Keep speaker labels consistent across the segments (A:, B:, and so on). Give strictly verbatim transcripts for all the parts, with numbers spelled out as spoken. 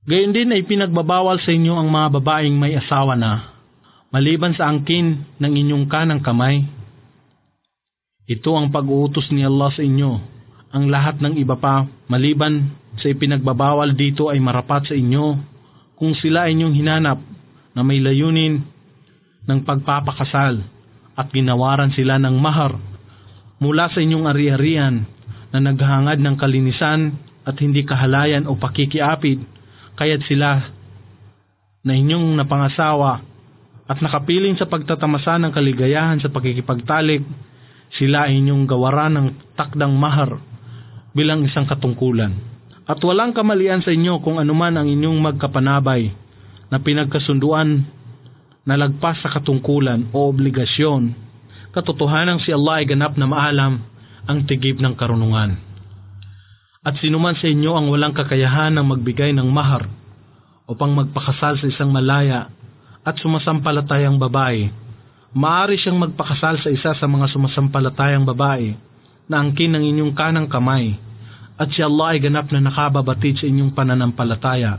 A: Gayon din ay pinagbabawal sa inyo ang mga babaeng may asawa na, maliban sa angkin ng inyong kanang kamay. Ito ang pag-uutos ni Allah sa inyo. Ang lahat ng iba pa, maliban sa ipinagbabawal dito ay marapat sa inyo kung sila ay inyong hinanap na may layunin ng pagpapakasal at ginawaran sila ng mahar mula sa inyong ari-arian na naghahangad ng kalinisan at hindi kahalayan o pakikiapid, kaya't sila na inyong napangasawa at nakapiling sa pagtatamasa ng kaligayahan sa pakikipagtalik, sila ay inyong gawaran ng takdang mahar bilang isang katungkulan. At walang kamalian sa inyo kung anuman ang inyong magkapanabay na pinagkasunduan na lagpas sa katungkulan o obligasyon. Katotohanan si Allah ay ganap na maalam ang tigib ng karunungan. At sinuman sa inyo ang walang kakayahan ng magbigay ng mahar upang magpakasal sa isang malaya at sumasampalatayang babae, maaari siyang magpakasal sa isa sa mga sumasampalatayang babae na angkin ng inyong kanang kamay, at si Allah ay ganap na nakababatid sa inyong pananampalataya.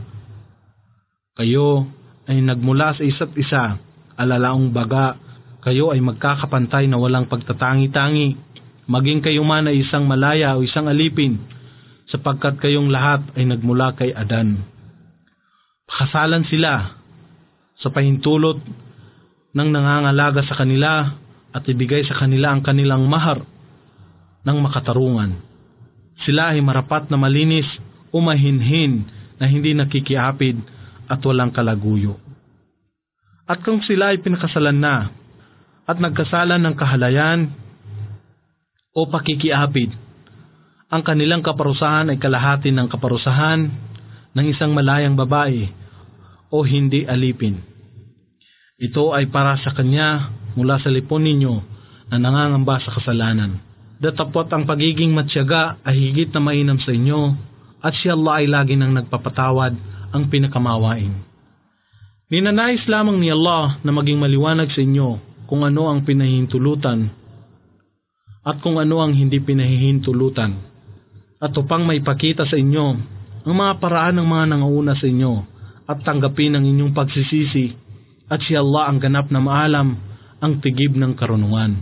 A: Kayo ay nagmula sa isa't isa, alalaong baga, kayo ay magkakapantay na walang pagtatangi-tangi, maging kayo man ay isang malaya o isang alipin, sapagkat kayong lahat ay nagmula kay Adan. Pakasalan sila sa pahintulot ng nangangalaga sa kanila at ibigay sa kanila ang kanilang mahar ng makatarungan. Sila ay marapat na malinis o mahinhin na hindi nakikiapid at walang kalaguyo. At kung sila ay pinakasalan na at nagkasalan ng kahalayan o pakikiapid, ang kanilang kaparusahan ay kalahati ng kaparusahan ng isang malayang babae o hindi alipin. Ito ay para sa kanya mula sa lipon ninyo na nangangamba sa kasalanan. Datapot ang pagiging matyaga ay higit na mainam sa inyo, at si Allah ay lagi nang nagpapatawad ang pinakamawain. Ninanais lamang ni Allah na maging maliwanag sa inyo kung ano ang pinahihintulutan at kung ano ang hindi pinahihintulutan, at upang may pakita sa inyo ang mga paraan ng mga nangauna sa inyo at tanggapin ang inyong pagsisisi, at si Allah ang ganap na maalam ang tigib ng karunungan.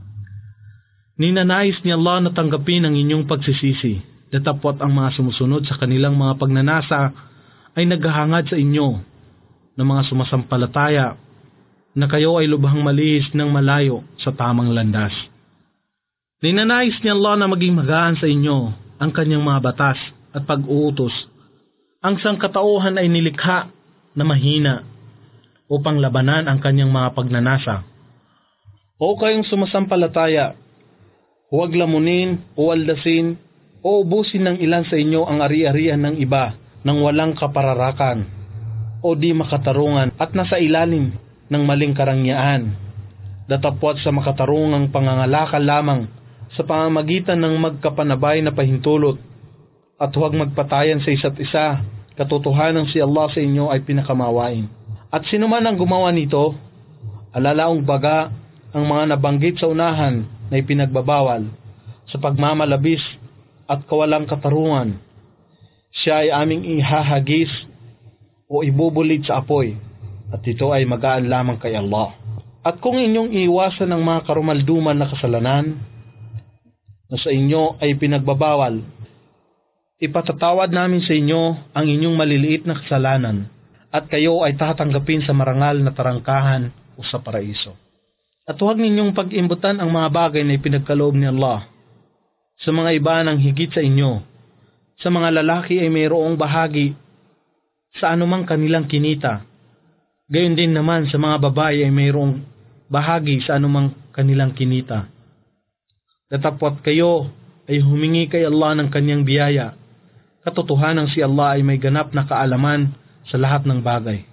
A: Ninanais ni Allah na tanggapin ang inyong pagsisisi, datapot ang mga sumusunod sa kanilang mga pagnanasa ay naghahangad sa inyo ng mga sumasampalataya na kayo ay lubhang malihis ng malayo sa tamang landas. Ninanais ni Allah na maging magaan sa inyo ang kanyang mga batas at pag-uutos. Ang sangkatauhan ay nilikha na mahina upang labanan ang kanyang mga pagnanasa. O kayong sumasampalataya, huwag lamunin o aldasin o ubusin ng ilan sa inyo ang ari-arian ng iba nang walang kapararakan o di makatarungan at nasa ilalim ng maling karangyaan, datapwat sa makatarungang pangangalakal lamang sa pamamagitan ng magkapanabay na pahintulot, at huwag magpatayan sa isa't isa. Katotohanan si Allah sa inyo ay pinakamawain. At sino man ang gumawa nito, alalaong baga ang mga nabanggit sa unahan na ipinagbabawal sa pagmamalabis at kawalang katarungan, siya ay aming ihahagis o ibubulid sa apoy, at ito ay magaan lamang kay Allah. At kung inyong iiwasan ng mga karumalduman na kasalanan na sa inyo ay pinagbabawal, ipatatawad namin sa inyo ang inyong maliliit na kasalanan, at kayo ay tatanggapin sa marangal na tarangkahan o sa paraiso. At huwag ninyong pag-imbutan ang mga bagay na ipinagkaloob ni Allah sa mga iba ng higit sa inyo. Sa mga lalaki ay mayroong bahagi sa anumang kanilang kinita. Gayon din naman sa mga babae ay mayroong bahagi sa anumang kanilang kinita. Datapwat kayo ay humingi kay Allah ng kanyang biyaya. Katotohanan si Allah ay may ganap na kaalaman sa lahat ng bagay.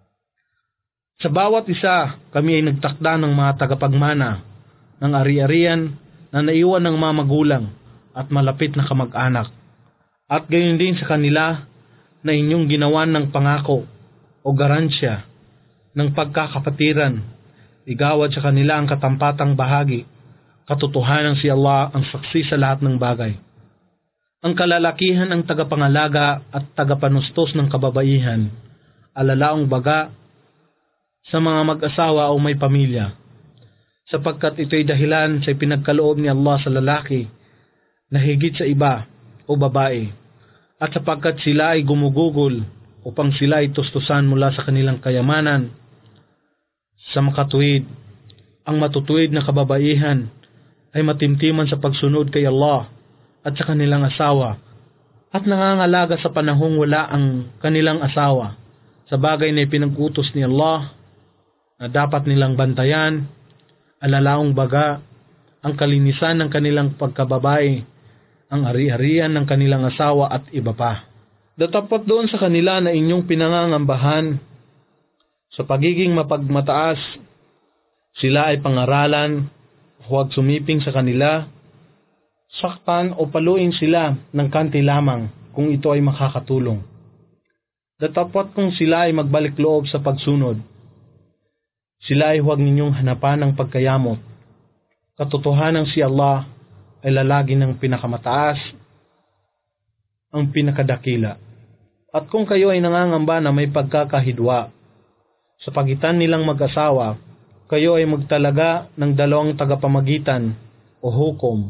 A: Sa bawat isa, kami ay nagtakda ng mga tagapagmana ng ari-arian na naiwan ng mga magulang at malapit na kamag-anak. At gayon din sa kanila na inyong ginawan ng pangako o garansya ng pagkakapatiran, igawad sa kanila ang katampatang bahagi. Katotohanan si Allah ang saksi sa lahat ng bagay. Ang kalalakihan ang tagapangalaga at tagapanustos ng kababaihan, alalaong baga sa mga mag-asawa o may pamilya, sapagkat ito'y dahilan sa pinagkaloob ni Allah sa lalaki na higit sa iba o babae, at sapagkat sila ay gumugugol upang sila ay tustusan mula sa kanilang kayamanan. Sa makatuwid, ang matutuwid na kababaihan ay matimtiman sa pagsunod kay Allah at sa kanilang asawa, at nangangalaga sa panahong wala ang kanilang asawa sa bagay na ipinag-utos ni Allah na dapat nilang bantayan, alalaong baga ang kalinisan ng kanilang pagkababae, ang ari-arian ng kanilang asawa at iba pa. Datapot doon sa kanila na inyong pinangangambahan sa pagiging mapagmataas, sila ay pangaralan, huwag sumiping sa kanila, saktan o paluin sila ng kanti lamang kung ito ay makakatulong. Datapot kung sila ay magbalik loob sa pagsunod, sila ay huwag ninyong hanapan ng pagkayamot. Katotohanan si Allah ay lalagi ng pinakamataas, ang pinakadakila. At kung kayo ay nangangamba na may pagkakahidwa sa pagitan nilang mag-asawa, kayo ay magtalaga ng dalawang tagapamagitan o hukom.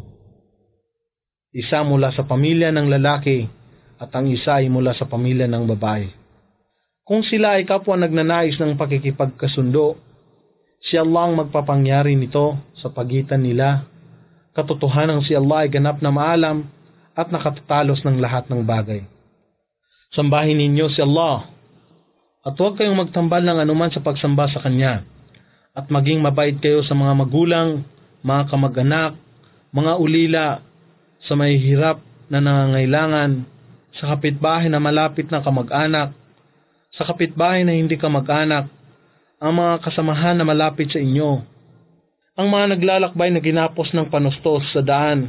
A: Isa mula sa pamilya ng lalaki at ang isa ay mula sa pamilya ng babae. Kung sila ay kapwa nagnanais ng pakikipagkasundo, si Allah ang magpapangyari nito sa pagitan nila. Katotohanan si Allah ay ganap na maalam at nakatatalos ng lahat ng bagay. Sambahin ninyo si Allah at huwag kayong magtambal ng anuman sa pagsamba sa Kanya, at maging mabait kayo sa mga magulang, mga kamag-anak, mga ulila, sa mahihirap na nangangailangan, sa kapitbahay na malapit na kamag-anak, sa kapitbahay na hindi kamag-anak, ang mga kasamahan na malapit sa inyo, ang mga naglalakbay na ginapos ng panustos sa daan,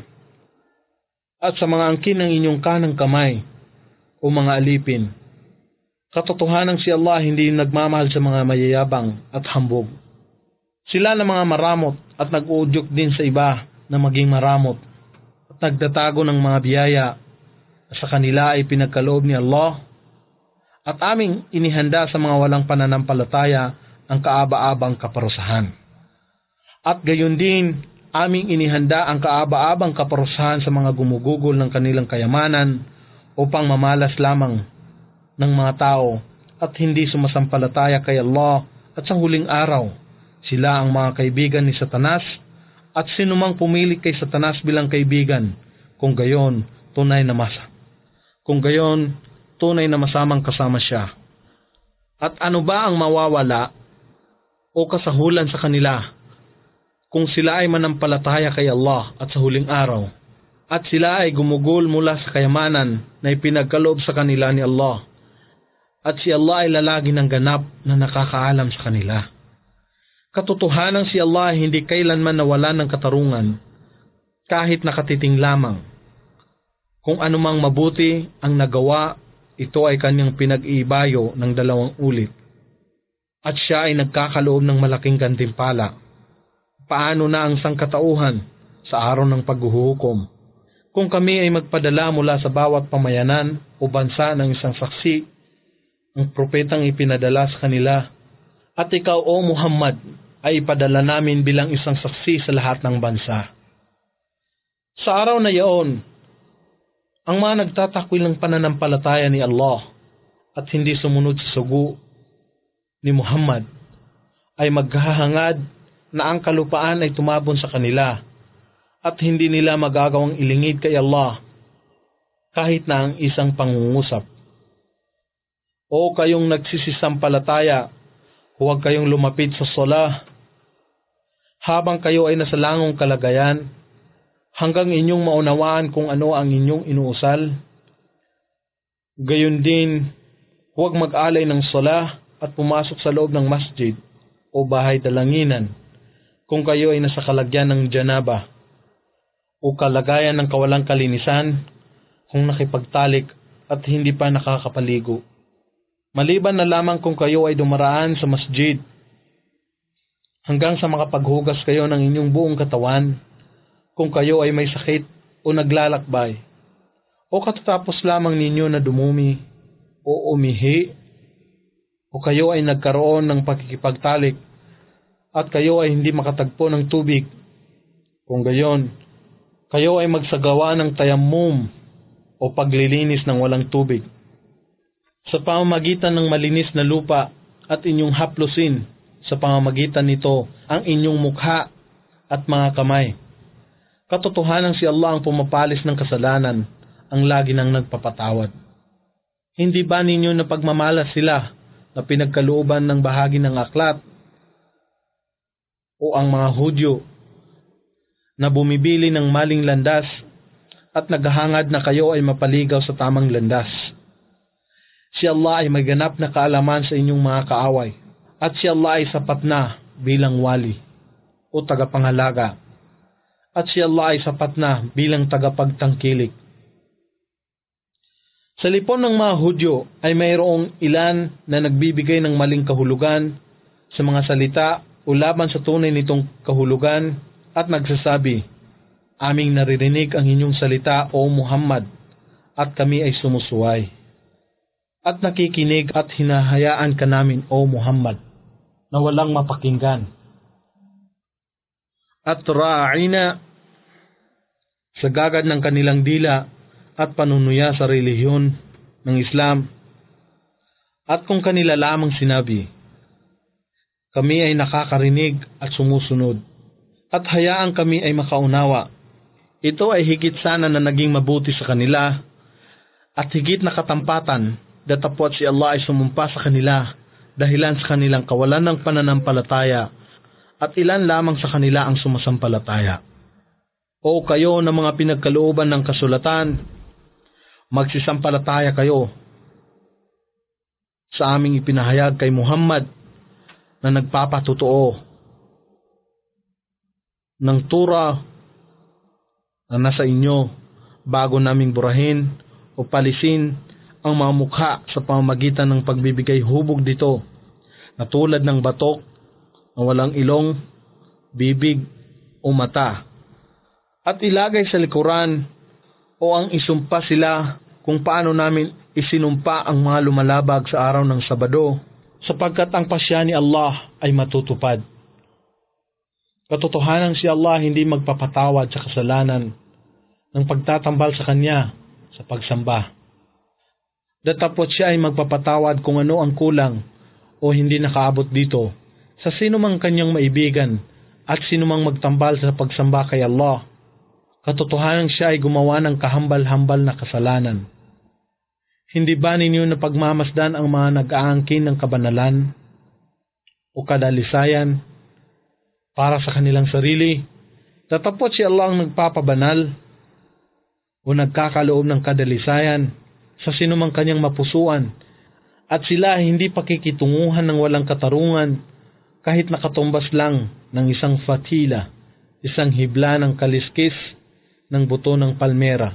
A: at sa mga angkin ng inyong kanang kamay o mga alipin. Katotohanan si Allah hindi nagmamahal sa mga mayayabang at hambog. Sila na mga maramot at nag-uudyok din sa iba na maging maramot at nagtatago ng mga biyaya. Sa kanila ay pinagkaloob ni Allah at aming inihanda sa mga walang pananampalataya ang kaaba-abang kaparusahan. At gayon din, aming inihanda ang kaaba-abang kaparusahan sa mga gumugugol ng kanilang kayamanan upang mamalas lamang ng mga tao at hindi sumasampalataya kay Allah, at sa huling araw, sila ang mga kaibigan ni Satanas, at sinumang pumili kay Satanas bilang kaibigan, kung gayon, tunay na masa. Kung gayon, tunay na masamang kasama siya. At ano ba ang mawawala o kasahulan sa kanila kung sila ay manampalataya kay Allah at sa huling araw, at sila ay gumugol mula sa kayamanan na ipinagkaloob sa kanila ni Allah, at si Allah ay lalagi ng ganap na nakakaalam sa kanila. Katotohanan si Allah ay hindi kailanman nawalan ng katarungan, kahit nakatiting lamang. Kung anumang mabuti ang nagawa, ito ay kanyang pinag-iibayo ng dalawang ulit, at siya ay nagkakaloob ng malaking gantimpala. Paano na ang sangkatauhan sa araw ng paghuhukom? Kung kami ay magpadala mula sa bawat pamayanan o bansa ng isang saksi, ang propetang ipinadala sa kanila, at ikaw, O Muhammad, ay ipadala namin bilang isang saksi sa lahat ng bansa. Sa araw na iyon, ang mga nagtatakwil ng pananampalataya ni Allah at hindi sumunod sa sugo ni Muhammad ay maghahangad na ang kalupaan ay tumabon sa kanila at hindi nila magagawang ilingid kay Allah kahit na ang isang pangungusap. O kayong nagsisisampalataya, huwag kayong lumapit sa sala habang kayo ay nasa langong kalagayan hanggang inyong maunawaan kung ano ang inyong inuusal. Gayon din, huwag mag-alay ng sala at pumasok sa loob ng masjid o bahay dalanginan kung kayo ay nasa kalagyan ng janaba o kalagayan ng kawalang kalinisan, kung nakipagtalik at hindi pa nakakapaligo. Maliban na lamang kung kayo ay dumaraan sa masjid hanggang sa makapaghugas kayo ng inyong buong katawan, kung kayo ay may sakit o naglalakbay, O katatapos lamang ninyo na dumumi o umihi, o kayo ay nagkaroon ng pakikipagtalik at kayo ay hindi makatagpo ng tubig? Kung gayon, kayo ay magsagawa ng tayammum o paglilinis ng walang tubig. Sa pamamagitan ng malinis na lupa at inyong haplusin sa pamamagitan nito ang inyong mukha at mga kamay. Katotohanan si Allah ang pumapalis ng kasalanan, ang lagi nang nagpapatawad. Hindi ba ninyo napagmamalas sila na pinagkalooban ng bahagi ng aklat o ang mga Hudyo na bumibili ng maling landas at naghahangad na kayo ay mapaligaw sa tamang landas? Si Allah ay may ganap na kaalaman sa inyong mga kaaway, at si Allah ay sapat na bilang wali o tagapangalaga, at si Allah ay sapat na bilang tagapagtangkilik. Sa lipon ng mga Hudyo ay mayroong ilan na nagbibigay ng maling kahulugan sa mga salita o laban sa tunay nitong kahulugan at nagsasabi, "Aming naririnig ang inyong salita, O Muhammad, at kami ay sumusuway. At nakikinig at hinahayaan ka namin, O Muhammad, na walang mapakinggan. At ra'ina," sa gagad ng kanilang dila at panunuya sa relihiyon ng Islam. At kung kanila lamang sinabi, "Kami ay nakakarinig at sumusunod, at hayaan kami ay makaunawa," ito ay higit sana na naging mabuti sa kanila, at higit na katampatan datapwat si Allah ay sumumpa sa kanila dahilan sa kanilang kawalan ng pananampalataya, at ilan lamang sa kanila ang sumasampalataya. O kayo na mga pinagkalooban ng kasulatan, magsisampalataya kayo sa aming ipinahayag kay Muhammad na nagpapatotoo ng Torah na nasa inyo, bago naming burahin o palisin ang mga mukha sa pamamagitan ng pagbibigay hubog dito, na tulad ng batok na walang ilong, bibig o mata, at ilagay sa likuran o ang isumpa sila kung paano namin isinumpa ang mga lumalabag sa araw ng Sabado, sapagkat ang pasya ni Allah ay matutupad. Katotohanan si Allah hindi magpapatawad sa kasalanan ng pagtatambal sa Kanya sa pagsamba. Datapot siya ay magpapatawad kung ano ang kulang o hindi nakaabot dito sa sinumang Kanyang maibigan at sinumang magtambal sa pagsamba kay Allah. Katotohanan siya ay gumawa ng kahambal-hambal na kasalanan. Hindi ba ninyo napagmamasdan ang mga nag-aangkin ng kabanalan o kadalisayan para sa kanilang sarili? Datapot si Allah ang nagpapabanal o nagkakaloob ng kadalisayan sa sinumang Kanyang mapusuan, at sila ay hindi pakikitunguhan ng walang katarungan kahit nakatumbas lang ng isang fatila, isang hibla ng kaliskis ng buto ng palmera.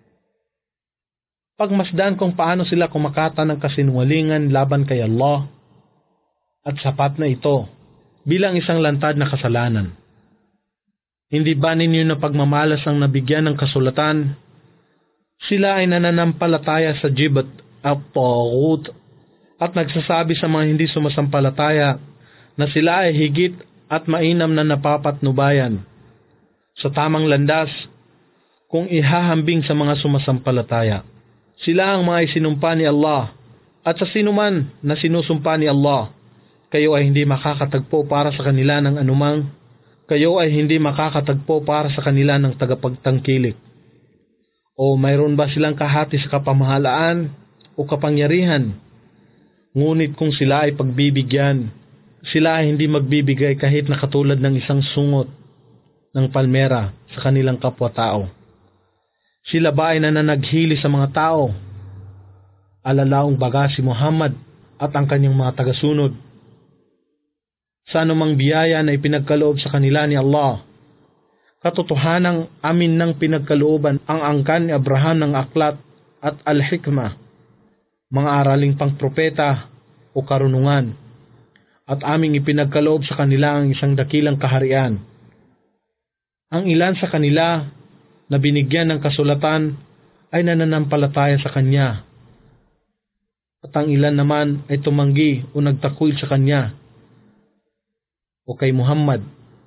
A: Pagmasdan kung paano sila kumakata ng kasinungalingan laban kay Allah, at sapat na ito bilang isang lantad na kasalanan. Hindi ba ninyo na pagmamalas ang nabigyan ng kasulatan? Sila ay nananampalataya sa jibat at taghut at nagsasabi sa mga hindi sumasampalataya na sila ay higit at mainam na napapatnubayan sa tamang landas kung ihahambing sa mga sumasampalataya. Sila ang mga isinumpa ni Allah, at sa sinuman na sinusumpa ni Allah, kayo ay hindi makakatagpo para sa kanila ng anumang, kayo ay hindi makakatagpo para sa kanila ng tagapagtangkilik. O mayroon ba silang kahati sa kapamahalaan o kapangyarihan? Ngunit kung sila ay pagbibigyan, sila ay hindi magbibigay kahit na katulad ng isang sungot ng palmera sa kanilang kapwa-tao. Sila ba ay nananaghili sa mga tao? Alalaong baga si Muhammad at ang kanyang mga tagasunod. Sa anumang biyaya na ipinagkaloob sa kanila ni Allah, katotohanang amin ng pinagkalooban ang angkan ni Abraham ng aklat at al-hikmah, mga araling pangpropeta o karunungan, at aming ipinagkaloob sa kanila ang isang dakilang kaharian. Ang ilan sa kanila na binigyan ng kasulatan ay nananampalataya sa Kanya, at ang ilan naman ay tumanggi o nagtakwil sa Kanya o kay Muhammad,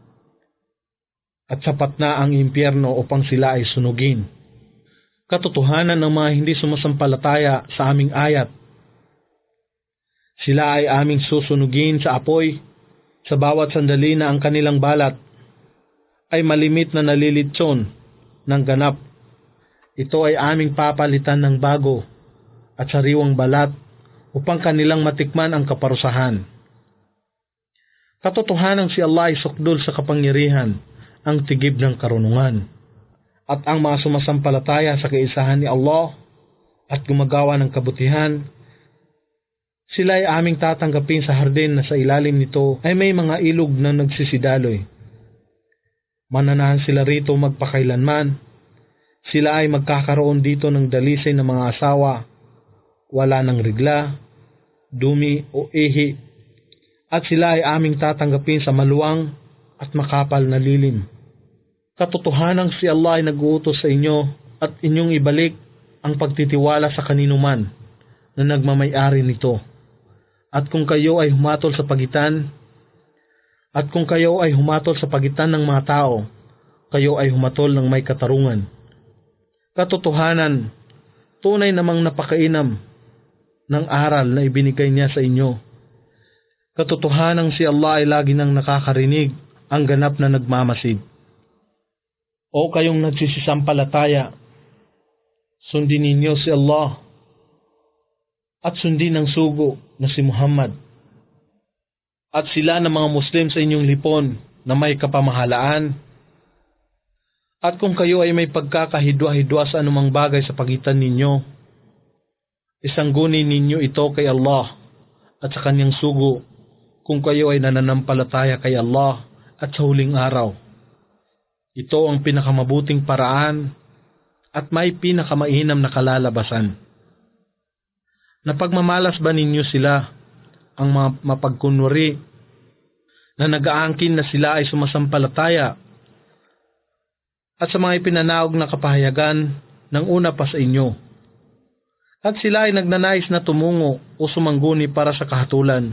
A: at sapat na ang impyerno upang sila ay sunugin. Katotohanan ng mga hindi sumasampalataya sa aming ayat, sila ay aming susunugin sa apoy sa bawat sandali na ang kanilang balat ay malimit na nalilitson ng ganap. Ito ay aming papalitan ng bago at sariwang balat upang kanilang matikman ang kaparusahan. Katotohanan si Allah ay sukdol sa kapangyarihan, ang tigib ng karunungan, at ang mga sumasampalataya sa kaisahan ni Allah at gumagawa ng kabutihan, sila ay aming tatanggapin sa hardin na sa ilalim nito ay may mga ilog na nagsisidaloy. Mananahan sila rito magpakailanman. Sila ay magkakaroon dito ng dalisay ng mga asawa, wala ng rigla, dumi o ihi, at sila ay aming tatanggapin sa maluwang at makapal na lilim. Katotohanang si Allah ay nag-uutos sa inyo at inyong ibalik ang pagtitiwala sa kanino man na nagmamay-ari nito. At kung kayo ay humatol sa pagitan, at kung kayo ay humatol sa pagitan ng mga tao, kayo ay humatol ng may katarungan. Katotohanan, tunay namang napakainam ng aral na ibinigay niya sa inyo. Katotohanang si Allah ay lagi nang nakakarinig ang ganap na nagmamasid. O kayong nagsisisampalataya, sundin ninyo si Allah at sundin ang sugo na si Muhammad. At sila ng mga Muslim sa inyong lipon na may kapamahalaan. At kung kayo ay may pagkakahidwa-hidwa sa anumang bagay sa pagitan ninyo, isanggunin ninyo ito kay Allah at sa kanyang sugo kung kayo ay nananampalataya kay Allah at sa huling araw. Ito ang pinakamabuting paraan at may pinakamainam na kalalabasan. Napagmamalas ba ninyo sila, ang mapagkunwari, na nag-aangkin na sila ay sumasampalataya at sa mga ipinanaog na kapahayagan ng una pa sa inyo, at sila ay nagnanais na tumungo o sumangguni para sa kahatulan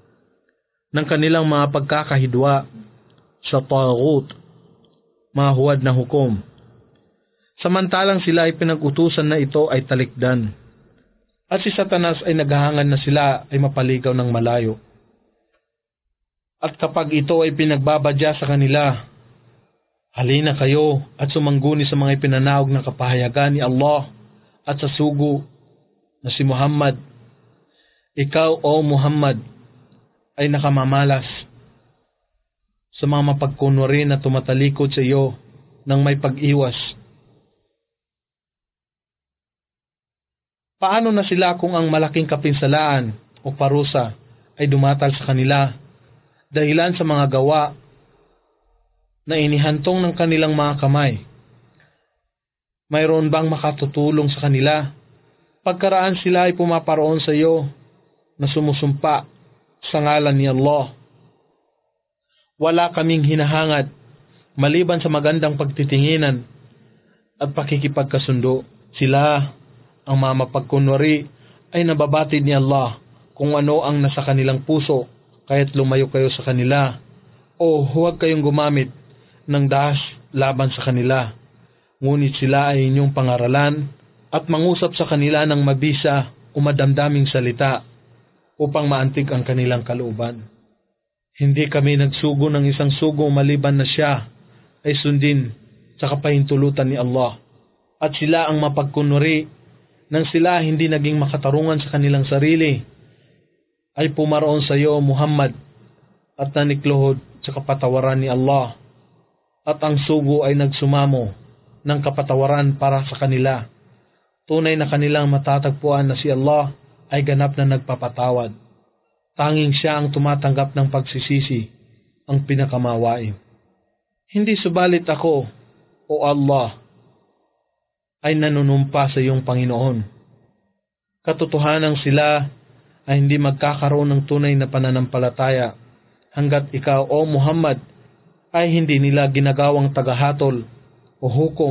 A: ng kanilang mga pagkakahidwa sa taghut, mga huwad na hukom, samantalang sila ay pinag-utusan na ito ay talikdan, at si Satanas ay naghahangan na sila ay mapaligaw ng malayo. At kapag ito ay pinagbabadya sa kanila, halina kayo at sumangguni sa mga ipinanaog na kapahayagan ni Allah at sa sugo na si Muhammad. Ikaw, o Muhammad, ay nakamamalas sa mga mapagkunwari na tumatalikod sa iyo ng may pag-iwas. Paano na sila kung ang malaking kapinsalaan o parusa ay dumatal sa kanila dahilan sa mga gawa na inihantong ng kanilang mga kamay? Mayroon bang makatutulong sa kanila pagkaraan sila ay pumaparoon sa iyo na sumusumpa sa ngalan ni Allah? Wala kaming hinahangad maliban sa magandang pagtitinginan at pakikipagkasundo. Sila, ang mga mapagkunwari, ay nababatid ni Allah kung ano ang nasa kanilang puso, kaya't lumayo kayo sa kanila, o huwag kayong gumamit ng dahas laban sa kanila. Ngunit sila ay inyong pangaralan at mangusap sa kanila ng mabisa o madamdaming salita upang maantig ang kanilang kalooban. Hindi kami nagsugo ng isang sugo maliban na siya ay sundin sa kapahintulutan ni Allah. At sila ang mapagkunwari nang sila hindi naging makatarungan sa kanilang sarili, ay pumaroon sa iyo, Muhammad, at nanikluhod sa kapatawaran ni Allah. At ang sugo ay nagsumamo ng kapatawaran para sa kanila. Tunay na kanilang matatagpuan na si Allah ay ganap na nagpapatawad. Tanging siya ang tumatanggap ng pagsisisi, ang pinakamawain. Hindi subalit ako, o Allah, ay nanunumpa sa iyong Panginoon. Katotohanan sila ay hindi magkakaroon ng tunay na pananampalataya hanggat ikaw, o Muhammad, ay hindi nila ginagawang tagahatol o hukom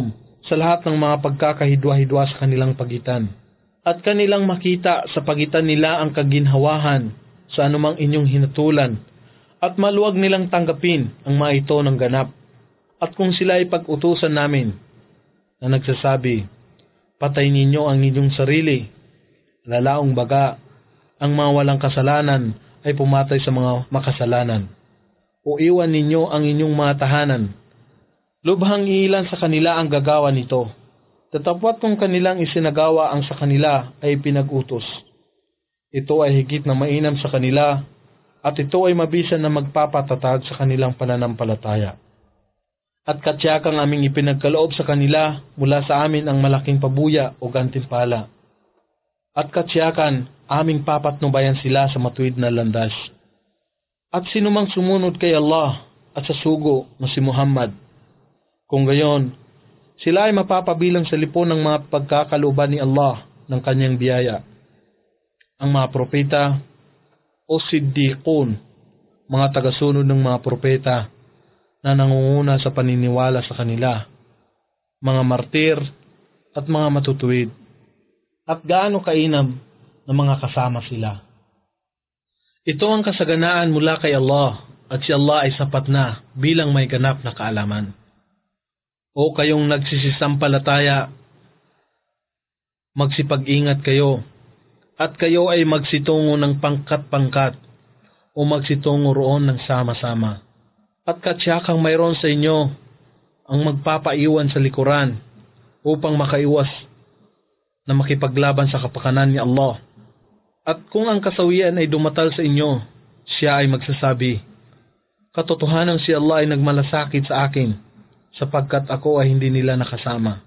A: sa lahat ng mga pagkakahidwa-hidwa sa kanilang pagitan. At kanilang makita sa pagitan nila ang kaginhawahan sa anumang inyong hinatulan, at maluwag nilang tanggapin ang mga ito ng ganap. At kung sila ay pag-utusan namin na nagsasabi, patay ninyo ang inyong sarili, lalaong baga, ang mga walang kasalanan ay pumatay sa mga makasalanan. O iwan ninyo ang inyong mga tahanan. Lubhang iilan sa kanila ang gagawa nito. Tatapwat kung kanilang isinagawa ang sa kanila ay pinag-utos. Ito ay higit na mainam sa kanila, at ito ay mabisan na magpapatatag sa kanilang pananampalataya. At katsiyakang aming ipinagkaloob sa kanila mula sa amin ang malaking pabuya o gantimpala. At katsyakan aming papatnubayan sila sa matuwid na landas. At sinumang sumunod kay Allah at sa sugo na si Muhammad, kung gayon, sila ay mapapabilang sa lipon ng mga pagkakalooban ni Allah ng kanyang biyaya. Ang mga propeta o siddiqun, mga tagasunod ng mga propeta na nangunguna sa paniniwala sa kanila, mga martir at mga matutuwid, at gaano kainam na mga kasama sila. Ito ang kasaganaan mula kay Allah, at si Allah ay sapat na bilang may ganap na kaalaman. O kayong nagsisisampalataya, magsipag-ingat kayo, at kayo ay magsitungo ng pangkat-pangkat o magsitungo roon ng sama-sama. At katsiyakang mayroon sa inyo ang magpapaiwan sa likuran upang makaiwas na makipaglaban sa kapakanan ni Allah. At kung ang kasawian ay dumatal sa inyo, siya ay magsasabi, katotohanan si Allah ay nagmalasakit sa akin, sapagkat ako ay hindi nila nakasama.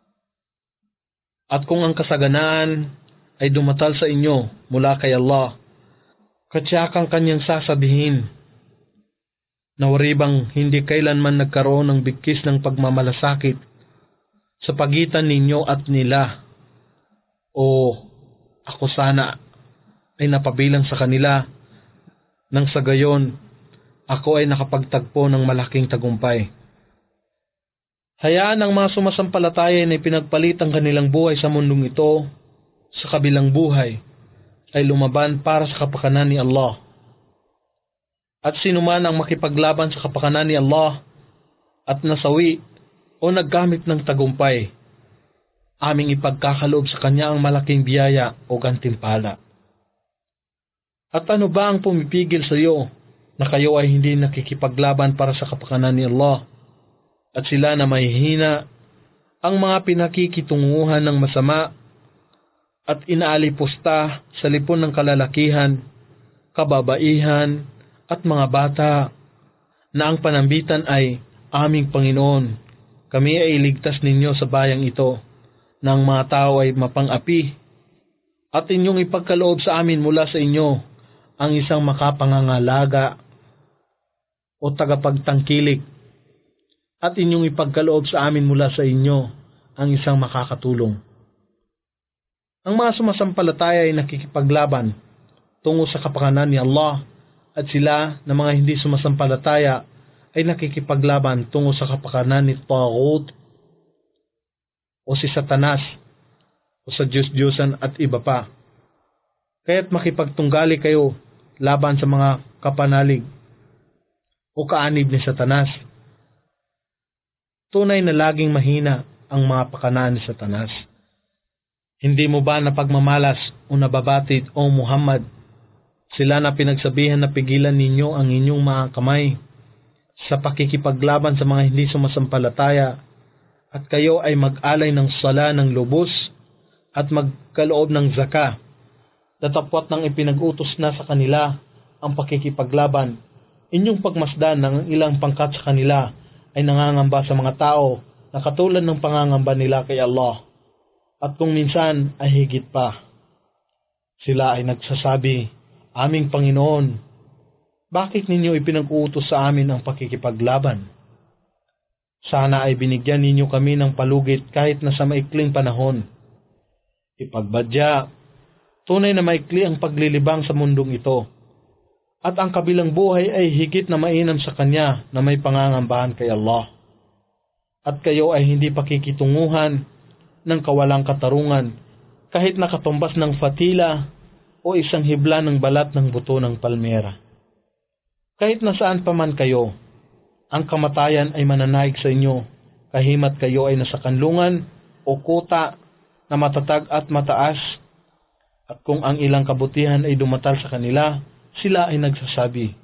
A: At kung ang kasaganaan ay dumatal sa inyo mula kay Allah, katsiyakang kanyang sasabihin, na waribang hindi kailanman nagkaroon ng bigkis ng pagmamalasakit sa pagitan ninyo at nila, o ako sana ay napabilang sa kanila, nang sa gayon ako ay nakapagtagpo ng malaking tagumpay. Hayaan ang mga sumasampalataya na pinagpalit ang kanilang buhay sa mundong ito sa kabilang buhay ay lumaban para sa kapakanan ni Allah. At sinuman ang makipaglaban sa kapakanan ni Allah at nasawi o naggamit ng tagumpay, aming ipagkakaloob sa kanya ang malaking biyaya o gantimpala. At ano ba ang pumipigil sa iyo na kayo ay hindi nakikipaglaban para sa kapakanan ni Allah? At sila na mahihina ang mga pinakikitunguhan ng masama at inaalipusta sa lipon ng kalalakihan, kababaihan at mga bata, na ang panambitan ay, aming Panginoon, kami ay iligtas ninyo sa bayang ito, na ang mga tao ay mapang-api, at inyong ipagkaloob sa amin mula sa inyo ang isang makapangangalaga o tagapagtangkilik, at inyong ipagkaloob sa amin mula sa inyo ang isang makakatulong. Ang mga sumasampalataya ay nakikipaglaban tungo sa kapakanan ni Allah, at sila na mga hindi sumasampalataya ay nakikipaglaban tungo sa kapakanan ni Taghut o si Satanas o sa Diyos-Diyosan at iba pa. Kaya't makipagtunggali kayo laban sa mga kapanalig o kaanib ni Satanas. Tunay na laging mahina ang mga pakanaan ni Satanas. Hindi mo ba napagmamalas o nababatid, O Muhammad, sila na pinagsabihan na pigilan ninyo ang inyong mga kamay sa pakikipaglaban sa mga hindi sumasampalataya, at kayo ay mag-alay ng sala ng lubos at magkaloob ng zaka, datapwat ng ipinag-utos na sa kanila ang pakikipaglaban, inyong pagmasdan ng ilang pangkat sa kanila ay nangangamba sa mga tao na katulad ng pangangamba nila kay Allah, at kung minsan ay higit pa. Sila ay nagsasabi, aming Panginoon, bakit ninyo ipinag-uutos sa amin ang pakikipaglaban? Sana ay binigyan ninyo kami ng palugit kahit na sa maikling panahon. Ipagbadya, tunay na maikli ang paglilibang sa mundong ito, at ang kabilang buhay ay higit na mainam sa kanya na may pangangambahan kay Allah. at kayo ay hindi pakikitunguhan ng kawalang katarungan kahit nakatumbas ng fatila o isang hibla ng balat ng buto ng palmera. Kahit nasaan pa man kayo, ang kamatayan ay mananaig sa inyo, kahimat kayo ay nasa kanlungan o kuta na matatag at mataas, at kung ang ilang kabutihan ay dumatal sa kanila, sila ay nagsasabi,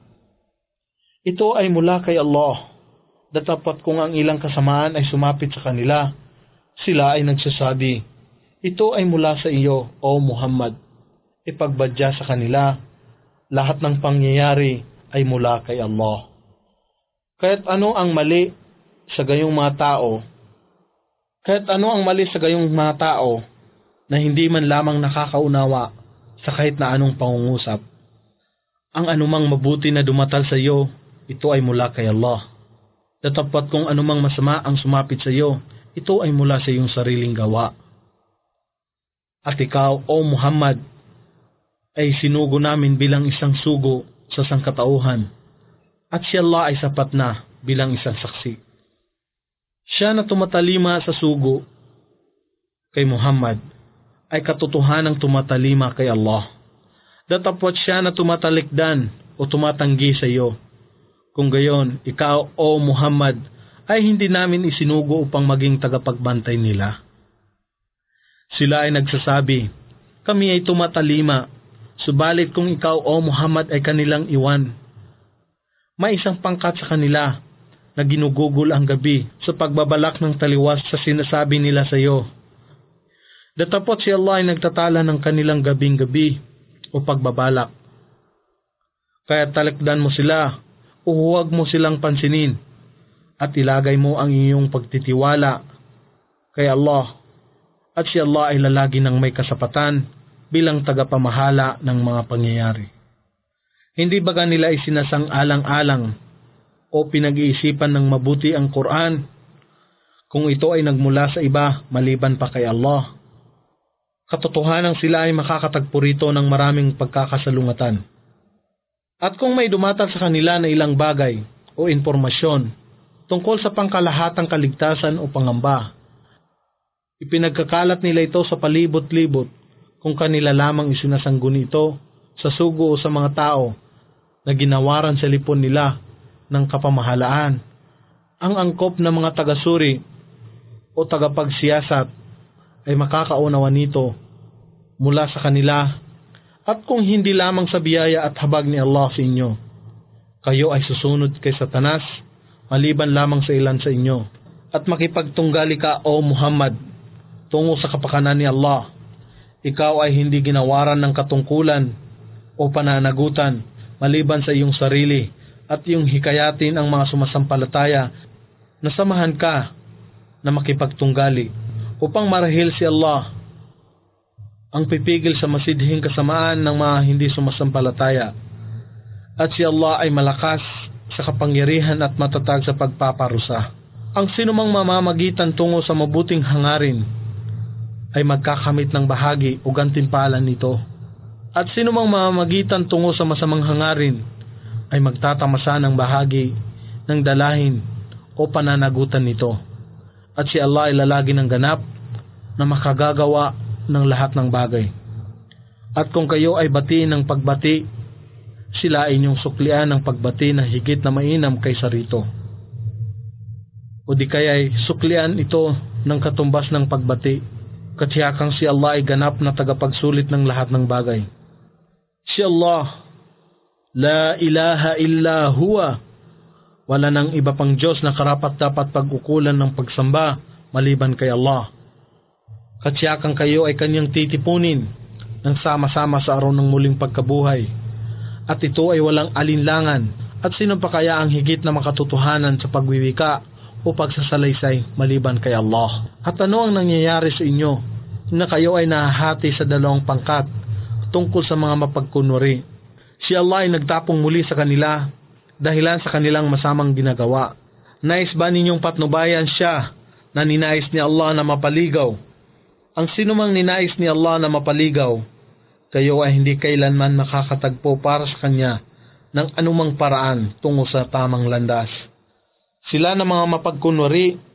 A: ito ay mula kay Allah. Datapat kung ang ilang kasamaan ay sumapit sa kanila, sila ay nagsasabi, ito ay mula sa iyo, O Muhammad. Ipagbadya sa kanila, lahat ng pangyayari ay mula kay Allah. Kahit ano ang mali sa gayong mga tao, kahit ano ang mali sa gayong mga tao na hindi man lamang nakakaunawa sa kahit na anong pangungusap, ang anumang mabuti na dumatal sa iyo, ito ay mula kay Allah. Datapat kung anumang masama ang sumapit sa iyo, ito ay mula sa iyong sariling gawa. At ikaw, O Muhammad, ay sinugo namin bilang isang sugo sa sangkatauhan, at si Allah ay sapat na bilang isang saksi. Siya na tumatalima sa sugo kay Muhammad ay katotohanang tumatalima kay Allah. Datapot siya na tumatalikdan o tumatanggi sa iyo. Kung gayon, ikaw, O Muhammad, ay hindi namin isinugo upang maging tagapagbantay nila. Sila ay nagsasabi, kami ay tumatalima, subalit kung ikaw, O Muhammad, ay kanilang iwan. May isang pangkat sa kanila na ginugugol ang gabi sa pagbabalak ng taliwas sa sinasabi nila sa iyo. Datapot si Allah ay nagtatala ng kanilang gabing-gabi o pagbabalak. Kaya talikdan mo sila o huwag mo silang pansinin at ilagay mo ang iyong pagtitiwala kay Allah, at si Allah ay lalagi ng may kasapatan bilang tagapamahala ng mga pangyayari. Hindi baga nila isinasang-alang-alang o pinag-iisipan ng mabuti ang Quran kung ito ay nagmula sa iba maliban pa kay Allah? Katotohanan sila ay makakatagpo rito ng maraming pagkakasalungatan. At kung may dumatal sa kanila na ilang bagay o informasyon tungkol sa pangkalahatang kaligtasan o pangamba, ipinagkakalat nila ito sa palibot-libot kung kanila lamang isinasangguni ito sa sugo o sa mga tao na ginawaran sa lipon nila ng kapamahalaan. Ang angkop ng mga tagasuri o tagapagsiyasat ay makakaunawa nito mula sa kanila, at kung hindi lamang sa biyaya at habag ni Allah sa inyo, kayo ay susunod kay Satanas maliban lamang sa ilan sa inyo, at makipagtunggali ka, O Muhammad, tungo sa kapakanan ni Allah. Ikaw ay hindi ginawaran ng katungkulan o pananagutan maliban sa iyong sarili, at iyong hikayatin ang mga sumasampalataya na samahan ka na makipagtunggali upang marahil si Allah ang pipigil sa masidhing kasamaan ng mga hindi sumasampalataya, at si Allah ay malakas sa kapangyarihan at matatag sa pagpaparusa. Ang sinumang mamamagitan tungo sa mabuting hangarin ay magkakamit ng bahagi o gantimpalan nito, at sinumang mamamagitan tungo sa masamang hangarin ay magtatamasa ng bahagi ng dalahin o pananagutan nito, at si Allah ay lalagi ng ganap na makagagawa ng lahat ng bagay. At kung kayo ay batiin ng pagbati, sila ay inyong suklian ng pagbati na higit na mainam kaysa rito. O di kaya ay suklian ito ng katumbas ng pagbati, katiyakang si Allah ay ganap na tagapagsulit ng lahat ng bagay. Si Allah, la ilaha illa huwa, wala nang iba pang Diyos na karapat-dapat pag-ukulan ng pagsamba maliban kay Allah. Katsiyakang kayo ay kanyang titipunin ng sama-sama sa araw ng muling pagkabuhay, at ito ay walang alinlangan, at sino pa kaya ang higit na makatotohanan sa pagwiwika o pagsasalaysay maliban kay Allah? At ano ang nangyayari sa inyo na kayo ay nahahati sa dalawang pangkat tungkol sa mga mapagkunwari? Si Allah ay nagtapong muli sa kanila dahilan sa kanilang masamang ginagawa. Nais ba ninyong patnubayan siya na ninais ni Allah na mapaligaw? Ang sinumang ninais ni Allah na mapaligaw, kayo ay hindi kailanman makakatagpo para sa kanya ng anumang paraan tungo sa tamang landas. Sila na mga mapagkunwari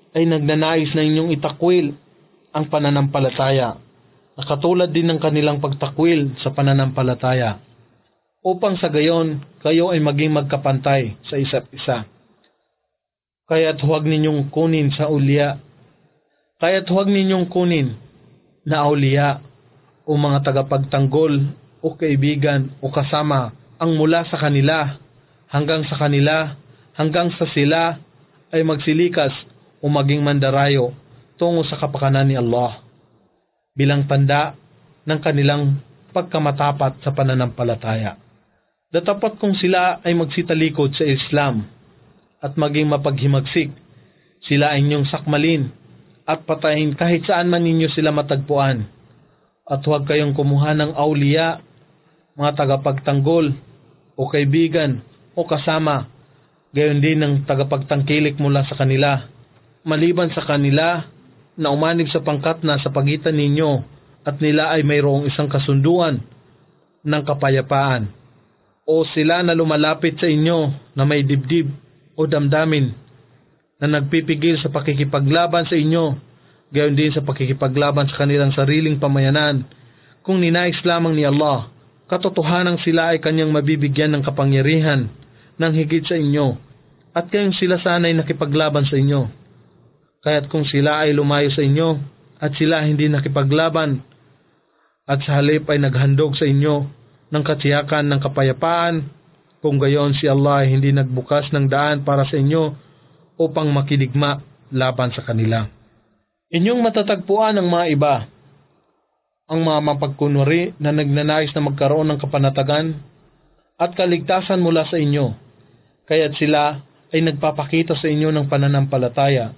A: ay nagnanais na inyong itakwil ang pananampalataya, na katulad din ng kanilang pagtakwil sa pananampalataya, upang sa gayon kayo ay maging magkapantay sa isa't isa. Kaya't huwag ninyong kunin sa ulya, kaya't huwag ninyong kunin na auliya o mga tagapagtanggol o kaibigan o kasama ang mula sa kanila hanggang sa kanila hanggang sa sila ay magsilikas o maging mandarayo tungo sa kapakanan ni Allah bilang tanda ng kanilang pagkamatapat sa pananampalataya. Datapat kung sila ay magsitalikod sa Islam at maging mapaghimagsik, sila ay inyong sakmalin at patayin kahit saan man ninyo sila matagpuan. At huwag kayong kumuha ng auliya, mga tagapagtanggol o kaibigan o kasama, gayon din ng tagapagtangkilik mula sa kanila, maliban sa kanila na umanib sa pangkat na sa pagitan ninyo at nila ay mayroong isang kasunduan ng kapayapaan, o sila na lumalapit sa inyo na may dibdib o damdamin na nagpipigil sa pakikipaglaban sa inyo, gayon din sa pakikipaglaban sa kanilang sariling pamayanan. Kung ninais lamang ni Allah, katotohanan sila ay kanyang mabibigyan ng kapangyarihan ng higit sa inyo, at kayong sila sana'y nakipaglaban sa inyo. Kaya't kung sila ay lumayo sa inyo at sila hindi nakipaglaban at sa halip ay naghandog sa inyo ng katiyakan ng kapayapaan, kung gayon si Allah ay hindi nagbukas ng daan para sa inyo upang makidigma laban sa kanila. Inyong matatagpuan ang mga iba, ang mga mapagkunwari na nagnanais na magkaroon ng kapanatagan at kaligtasan mula sa inyo, kaya't sila ay nagpapakita sa inyo ng pananampalataya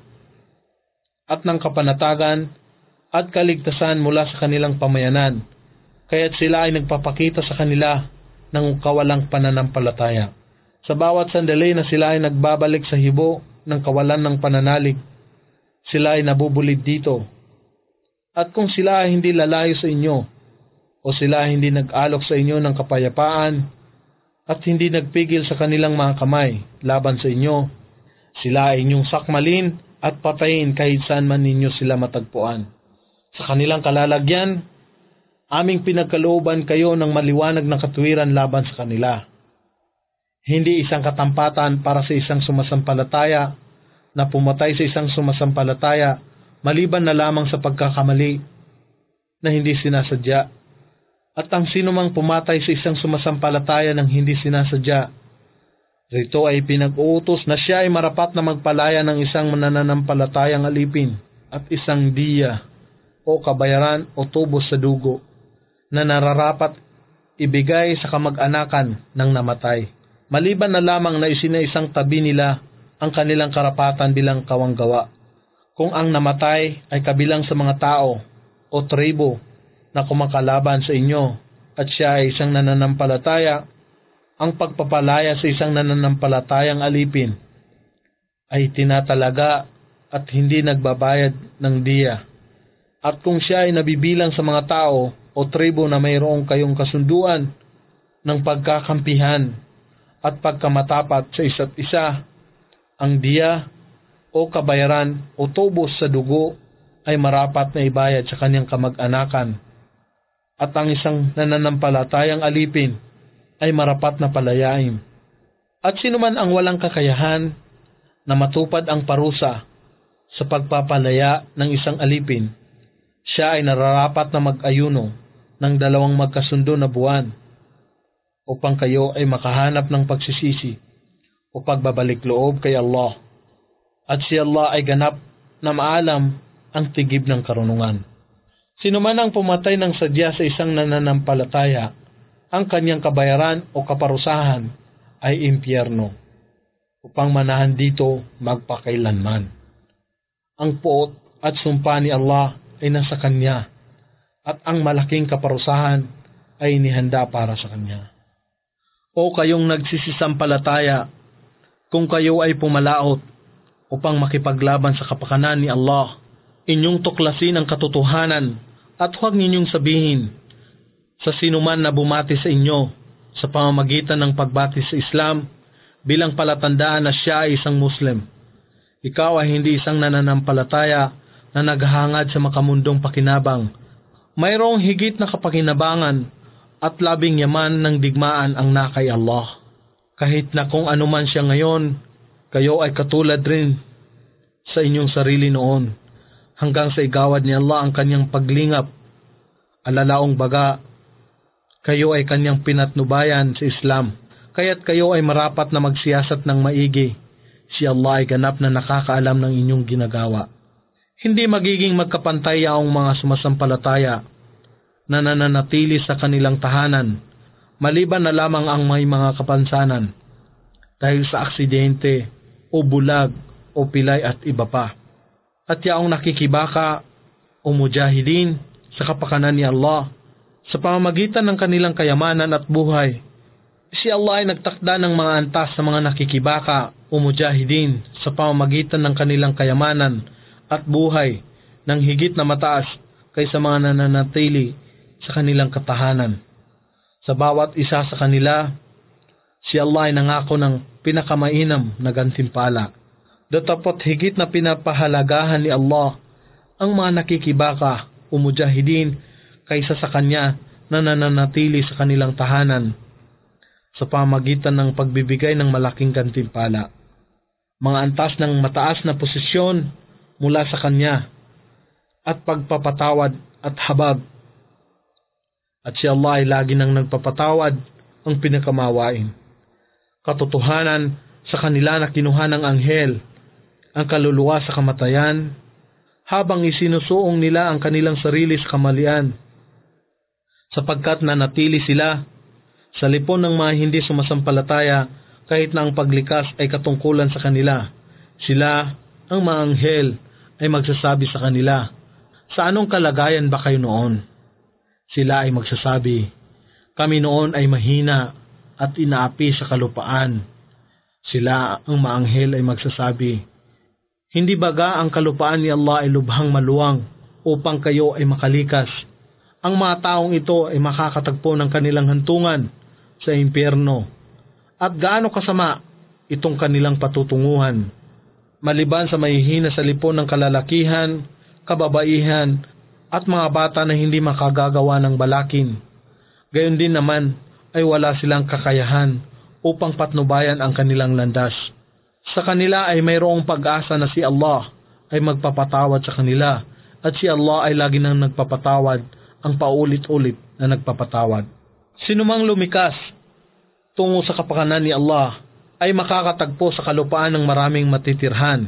A: at ng kapanatagan at kaligtasan mula sa kanilang pamayanan, kaya't sila ay nagpapakita sa kanila ng kawalang pananampalataya. Sa bawat sandali na sila ay nagbabalik sa hibo ng kawalan ng pananalig, sila ay nabubulid dito. At kung sila ay hindi lalayo sa inyo, o sila ay hindi nag-alok sa inyo ng kapayapaan, at hindi nagpigil sa kanilang mga kamay laban sa inyo, sila ay inyong sakmalin at patayin kahit saan man ninyo sila matagpuan. Sa kanilang kalalagyan, aming pinagkalooban kayo ng maliwanag na katuwiran laban sa kanila. Hindi isang katampatan para sa isang sumasampalataya na pumatay sa isang sumasampalataya maliban na lamang sa pagkakamali na hindi sinasadya. At ang sinumang pumatay sa isang sumasampalataya ng hindi sinasadya, rito ay pinag-uutos na siya ay marapat na magpalaya ng isang mananampalatayang alipin at isang diya o kabayaran o tubos sa dugo na nararapat ibigay sa kamag-anakan ng namatay, maliban na lamang na isinaisang tabi nila ang kanilang karapatan bilang kawanggawa. Kung ang namatay ay kabilang sa mga tao o tribo na kumakalaban sa inyo at siya ay isang nananampalataya, ang pagpapalaya sa isang nananampalatayang alipin ay tinatalaga at hindi nagbabayad ng diya. At kung siya ay nabibilang sa mga tao o tribo na mayroong kayong kasunduan ng pagkakampihan at pagkamatapat sa isa't isa, ang diya o kabayaran o tubos sa dugo ay marapat na ibayad sa kanyang kamag-anakan, at ang isang nananampalatayang alipin ay marapat na palayain. At sino man ang walang kakayahan na matupad ang parusa sa pagpapalaya ng isang alipin, siya ay nararapat na mag-ayuno ng dalawang magkasundo na buwan upang kayo ay makahanap ng pagsisisi o pagbabalik loob kay Allah. At si Allah ay ganap na maalam ang tigib ng karunungan. Sino man ang pumatay ng sadya sa isang nananampalataya, ang kanyang kabayaran o kaparusahan ay impyerno, upang manahan dito magpakailanman. Ang puot at sumpa ni Allah ay nasa kanya, at ang malaking kaparusahan ay inihanda para sa kanya. O kayong nagsisisampalataya, kung kayo ay pumalaot upang makipaglaban sa kapakanan ni Allah, inyong tuklasin ang katotohanan at huwag ninyong sabihin sa sinuman na bumati sa inyo sa pamamagitan ng pagbati sa Islam bilang palatandaan na siya ay isang Muslim. Ikaw ay hindi isang nananampalataya na naghahangad sa makamundong pakinabang. Mayroong higit na kapakinabangan at labing yaman ng digmaan ang nakay Allah. Kahit na kung ano man siya ngayon, kayo ay katulad rin sa inyong sarili noon, hanggang sa igawad ni Allah ang kanyang paglingap. Alalaong baga, kayo ay kanyang pinatnubayan sa Islam, kaya't kayo ay marapat na magsiyasat ng maigi. Si Allah ay ganap na nakakaalam ng inyong ginagawa. Hindi magiging magkapantay ang mga sumasampalataya na nananatili sa kanilang tahanan, maliban na lamang ang may mga kapansanan dahil sa aksidente o bulag o pilay at iba pa. At yaong nakikibaka o mujahidin sa kapakanan ni Allah sa pamamagitan ng kanilang kayamanan at buhay. Si Allah ay nagtakda ng mga antas sa mga nakikibaka o mujahidin sa pamamagitan ng kanilang kayamanan at buhay ng higit na mataas kaysa mga nananatili sa kanilang katahanan. Sa bawat isa sa kanila, si Allah ay nangako ng pinakamainam na gantimpala. Datapot higit na pinapahalagahan ni Allah ang mga nakikibaka o mujahidin kaysa sa Kanya na nananatili sa kanilang tahanan sa pamagitan ng pagbibigay ng malaking gantimpala. Mga antas ng mataas na posisyon mula sa Kanya at pagpapatawad at habag. At si Allah ay lagi nang nagpapatawad ang pinakamawain. Katotohanan sa kanila na kinuha ng anghel ang kaluluwa sa kamatayan habang isinusuong nila ang kanilang sarili sa kamalian, sapagkat nanatili sila sa lipon ng mga hindi sumasampalataya kahit na ang paglikas ay katungkulan sa kanila. Sila, ang mga anghel, ay magsasabi sa kanila, sa anong kalagayan ba kayo noon? Sila ay magsasabi, kami noon ay mahina at inaapi sa kalupaan. Sila, ang mga anghel, ay magsasabi, hindi baga ang kalupaan ni Allah ay lubhang maluwang upang kayo ay makalikas? Ang mga taong ito ay makakatagpo ng kanilang hantungan sa impyerno. At gaano kasama itong kanilang patutunguhan, maliban sa mahihina sa lipon ng kalalakihan, kababaihan, at mga bata na hindi makagagawa ng balakin. Gayon din naman ay wala silang kakayahan upang patnubayan ang kanilang landas. Sa kanila ay mayroong pag-asa na si Allah ay magpapatawad sa kanila, at si Allah ay lagi nang nagpapatawad, ang paulit-ulit na nagpapatawad. Sinumang lumikas tungo sa kapakanan ni Allah ay makakatagpo sa kalupaan ng maraming matitirhan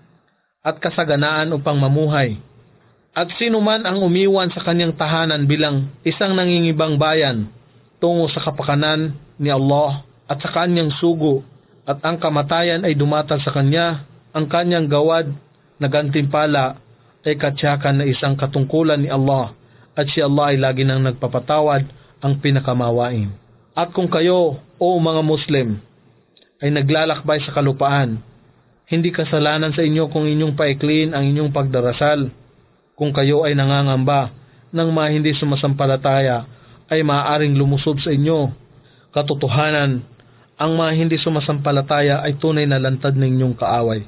A: at kasaganaan upang mamuhay. At sino man ang umiwan sa kanyang tahanan bilang isang nangingibang bayan tungo sa kapakanan ni Allah at sa kanyang sugo, at ang kamatayan ay dumatal sa kanya, ang kanyang gawad na gantimpala ay katsyakan na isang katungkulan ni Allah, at si Allah ay lagi nang nagpapatawad, ang pinakamawain. At kung kayo, o mga Muslim, ay naglalakbay sa kalupaan, hindi kasalanan sa inyo kung inyong paikliin ang inyong pagdarasal. Kung kayo ay nangangamba ng mga hindi sumasampalataya, ay maaaring lumusob sa inyo. Katotohanan, ang mga hindi sumasampalataya ay tunay na lantad ng inyong kaaway.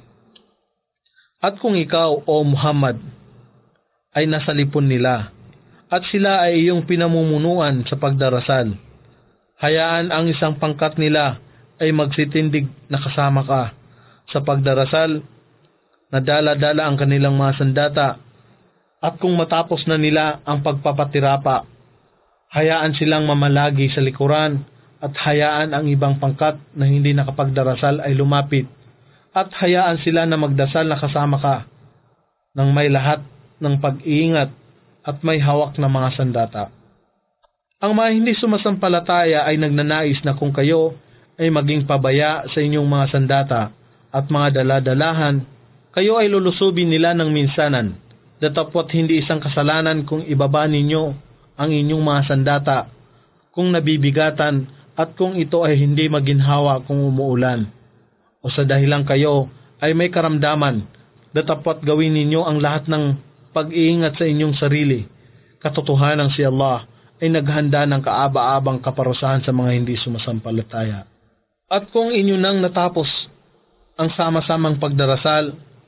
A: At kung ikaw, o Muhammad, ay nasa lipon nila, at sila ay iyong pinamumunuan sa pagdarasal, hayaan ang isang pangkat nila ay magsitindig na kasama ka sa pagdarasal, na dala-dala ang kanilang mga sandata, at kung matapos na nila ang pagpapatirapa, hayaan silang mamalagi sa likuran, at hayaan ang ibang pangkat na hindi nakapagdarasal ay lumapit, at hayaan sila na magdasal na kasama ka, nang may lahat ng pag-iingat at may hawak na mga sandata. Ang mga hindi sumasampalataya ay nagnanais na kung kayo ay maging pabaya sa inyong mga sandata at mga daladalahan, kayo ay lulusubin nila ng minsanan, datapot hindi isang kasalanan kung ibaba ninyo ang inyong mga sandata, kung nabibigatan, at kung ito ay hindi maginhawa kung umuulan, o sa dahilang kayo ay may karamdaman, datapot gawin ninyo ang lahat ng pag-iingat sa inyong sarili. Katotohanan si Allah ay naghanda ng kaaba-abang kaparusahan sa mga hindi sumasampalataya. At kung inyo nang natapos ang sama-samang pagdarasal,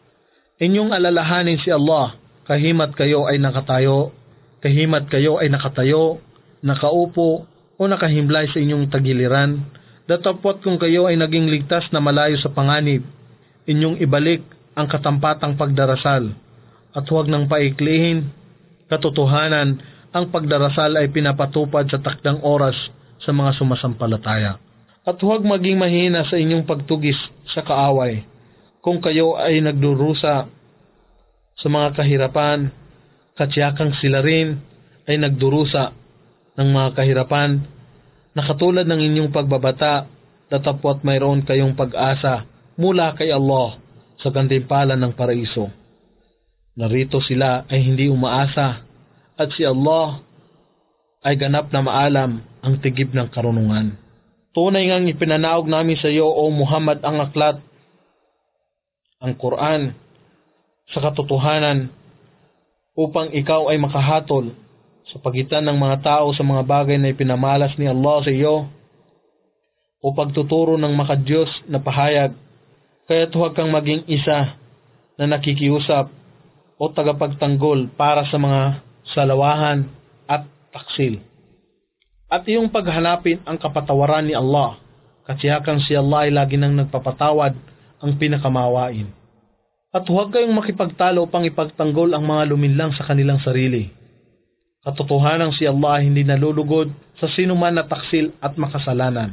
A: Inyong alalahanin si Allah, kahimat kayo ay nakatayo, kahimat kayo ay nakatayo, nakaupo o nakahimlay sa inyong tagiliran. Datapwat kung kayo ay naging ligtas na malayo sa panganib, inyong ibalik ang katampatang pagdarasal at huwag nang paiklihin. Katotohanan, ang pagdarasal ay pinapatupad sa takdang oras sa mga sumasampalataya. At huwag maging mahina sa inyong pagtugis sa kaaway. Kung kayo ay nagdurusa sa mga kahirapan, katsiyakang sila rin ay nagdurusa ng mga kahirapan na katulad ng inyong pagbabata, datapwat mayroon kayong pag-asa mula kay Allah sa gantimpala ng paraiso. Narito sila ay hindi umaasa at si Allah ay ganap na maalam ang tigib ng karunungan. Tunay ngang ipinanaog namin sa iyo, O Muhammad, ang aklat, ang Quran, sa katotohanan upang ikaw ay makahatol sa pagitan ng mga tao sa mga bagay na ipinamalas ni Allah sa iyo o pagtuturo ng makadyos na pahayag. Kaya't huwag kang maging isa na nakikiusap o tagapagtanggol para sa mga salawahan at taksil. At iyong paghanapin ang kapatawaran ni Allah, katsiyakang si Allah ay lagi nang nagpapatawad ang pinakamawain. At huwag kayong makipagtalo upang ipagtanggol ang mga luminlang sa kanilang sarili. Katotohanang si Allah ay hindi nalulugod sa sinuman na taksil at makasalanan.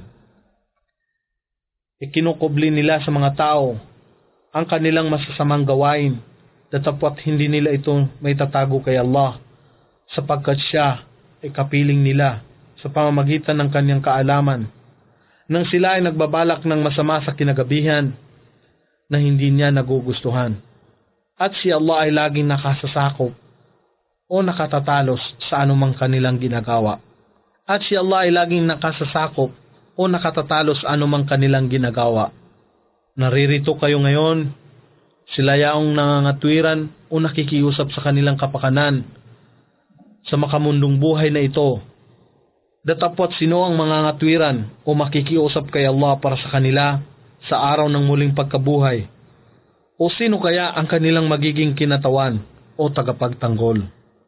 A: Ikinukubli nila sa mga tao ang kanilang masasamang gawain, datapwat hindi nila ito may tatago kay Allah, sapagkat siya ay kapiling nila sa pamamagitan ng kanyang kaalaman, nang sila ay nagbabalak ng masama sa kinagabihan na hindi niya nagugustuhan. At si Allah ay laging nakasasakop o nakatatalos sa anumang kanilang ginagawa. At si Allah ay laging nakasasakop o nakatatalos sa anumang kanilang ginagawa. Naririto kayo ngayon, sila yaong nangangatwiran o nakikiusap sa kanilang kapakanan sa makamundong buhay na ito. Datapwat sino ang mga ngatwiran o makikiusap kay Allah para sa kanila sa araw ng muling pagkabuhay? O sino kaya ang kanilang magiging kinatawan o tagapagtanggol?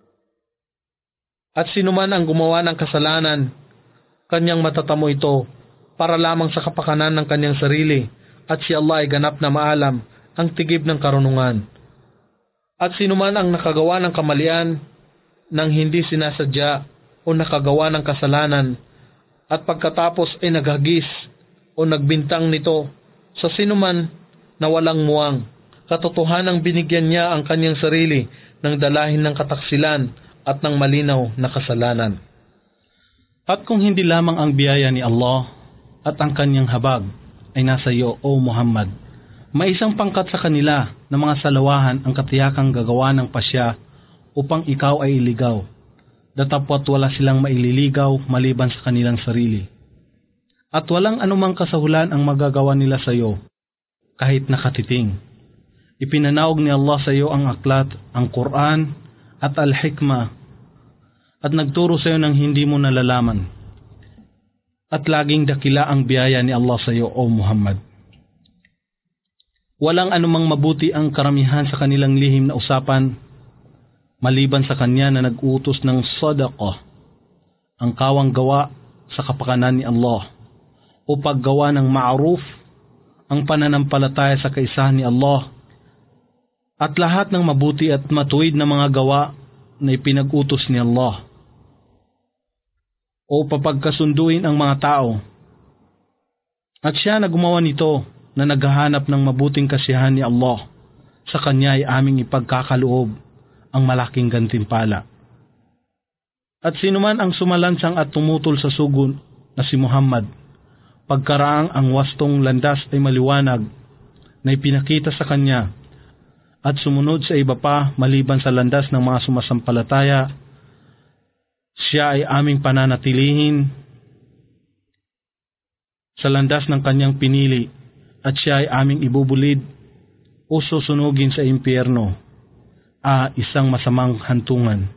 A: At sino man ang gumawa ng kasalanan, kanyang matatamo ito para lamang sa kapakanan ng kanyang sarili, at si Allah ay ganap na maalam ang tigib ng karunungan. At sino man ang nakagawa ng kamalian nang hindi sinasadya o nakagawa ng kasalanan at pagkatapos ay naghagis o nagbintang nito sa sinuman na walang muwang, katotohanang binigyan niya ang kanyang sarili ng dalahin ng kataksilan at ng malinaw na kasalanan. At kung hindi lamang ang biyaya ni Allah at ang kanyang habag ay nasa iyo, O Muhammad, may isang pangkat sa kanila na mga salawahan ang katiyakang gagawa ng pasya upang ikaw ay iligaw. Datapwat wala silang maililigaw maliban sa kanilang sarili. At walang anumang kasahulan ang magagawa nila sa iyo, kahit nakatiting. Ipinanaog ni Allah sa iyo ang aklat, ang Quran at al-hikmah, at nagturo sa iyo ng hindi mo nalalaman. At laging dakila ang biyaya ni Allah sa iyo, O Muhammad. Walang anumang mabuti ang karamihan sa kanilang lihim na usapan, maliban sa kanya na nag-utos ng sadaqah, ang kawang gawa sa kapakanan ni Allah, o paggawa ng ma'ruf, ang pananampalataya sa kaisahan ni Allah, at lahat ng mabuti at matuwid na mga gawa na ipinag-utos ni Allah, o papagkasunduin ang mga tao. At siya na gumawa nito na naghahanap ng mabuting kasiyahan ni Allah, sa kanya ay aming ipagkakaloob ang malaking gantimpala. At sino man ang sumalansang at tumutol sa sugo na si Muhammad, pagkaraang ang wastong landas ay maliwanag na ipinakita sa kanya, at sumunod sa iba pa maliban sa landas ng mga sumasampalataya, siya ay aming pananatilihin sa landas ng kanyang pinili, at siya ay aming ibubulid o susunugin sa impyerno, a isang masamang hantungan.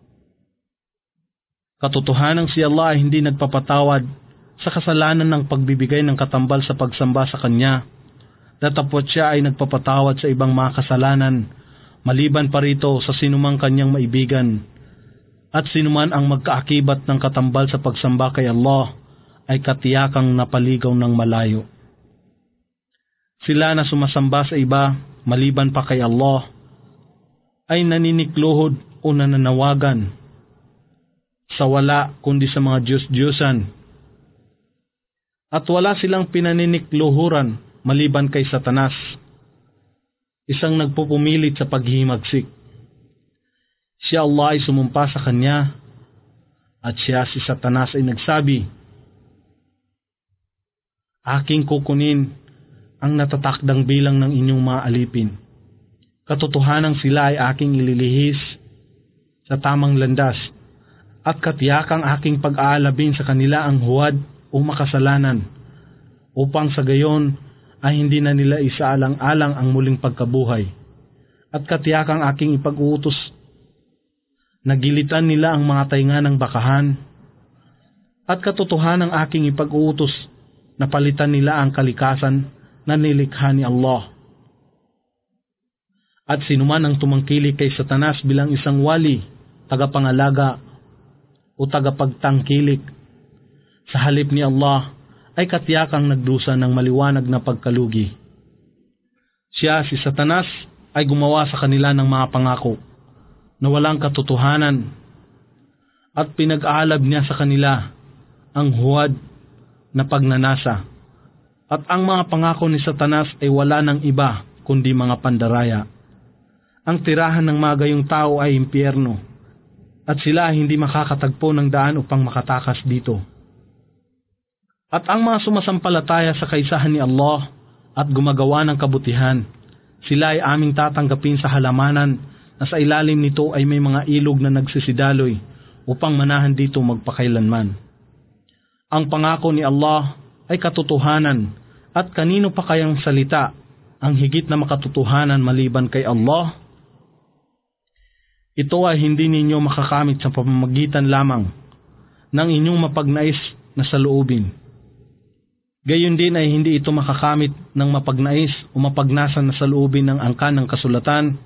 A: Katotohanang si Allah ay hindi nagpapatawad sa kasalanan ng pagbibigay ng katambal sa pagsamba sa Kanya, Datapot siya ay nagpapatawad sa ibang mga kasalanan, maliban pa rito sa sinumang kanyang maibigan. At sinuman ang magkaakibat ng katambal sa pagsamba kay Allah ay katiyakang napaligaw ng malayo. Sila na sumasamba sa iba, maliban pa kay Allah, ay naninikluhod o nananawagan sa wala kundi sa mga Diyos-Diyosan. At wala silang pinaninikluhuran maliban kay Satanas, isang nagpupumilit sa paghihimagsik. Si Allah ay sumumpa sa kanya, at siya si Satanas ay nagsabi, aking kukunin ang natatakdang bilang ng inyong mga alipin. Katotohanan sila ay aking ililihis sa tamang landas, at katiyakang aking pag-aalabin sa kanila ang huwad o makasalanan, upang sa gayon ay hindi na nila isaalang-alang ang muling pagkabuhay. At katiyakang aking ipag-uutos, nagilitan nila ang mga tainga ng bakahan, at katotohanan ang aking ipag-uutos, napalitan nila ang kalikasan na nilikha ni Allah. At sinuman ang tumangkilik kay Satanas bilang isang wali, tagapangalaga o tagapagtangkilik sa halip ni Allah, ay katiyakang nagdusa ng maliwanag na pagkalugi. Siya, si Satanas, ay gumawa sa kanila ng mga pangako na walang katotohanan, at pinag-aalab niya sa kanila ang huwad na pagnanasa. At ang mga pangako ni Satanas ay wala ng iba kundi mga pandaraya. Ang tirahan ng mga gayong tao ay impyerno, at sila ay hindi makakatagpo ng daan upang makatakas dito. At ang mga sumasampalataya sa kaisahan ni Allah at gumagawa ng kabutihan, sila ay aming tatanggapin sa halamanan na sa ilalim nito ay may mga ilog na nagsisidaloy upang manahan dito magpakailanman. Ang pangako ni Allah ay katotohanan, at kanino pa kayang salita ang higit na makatotohanan maliban kay Allah? Ito ay hindi ninyo makakamit sa pamamagitan lamang ng inyong mapagnais na saloobin. Gayon din ay hindi ito makakamit ng mapagnais o mapagnasan na saloobin ng angkan ng kasulatan.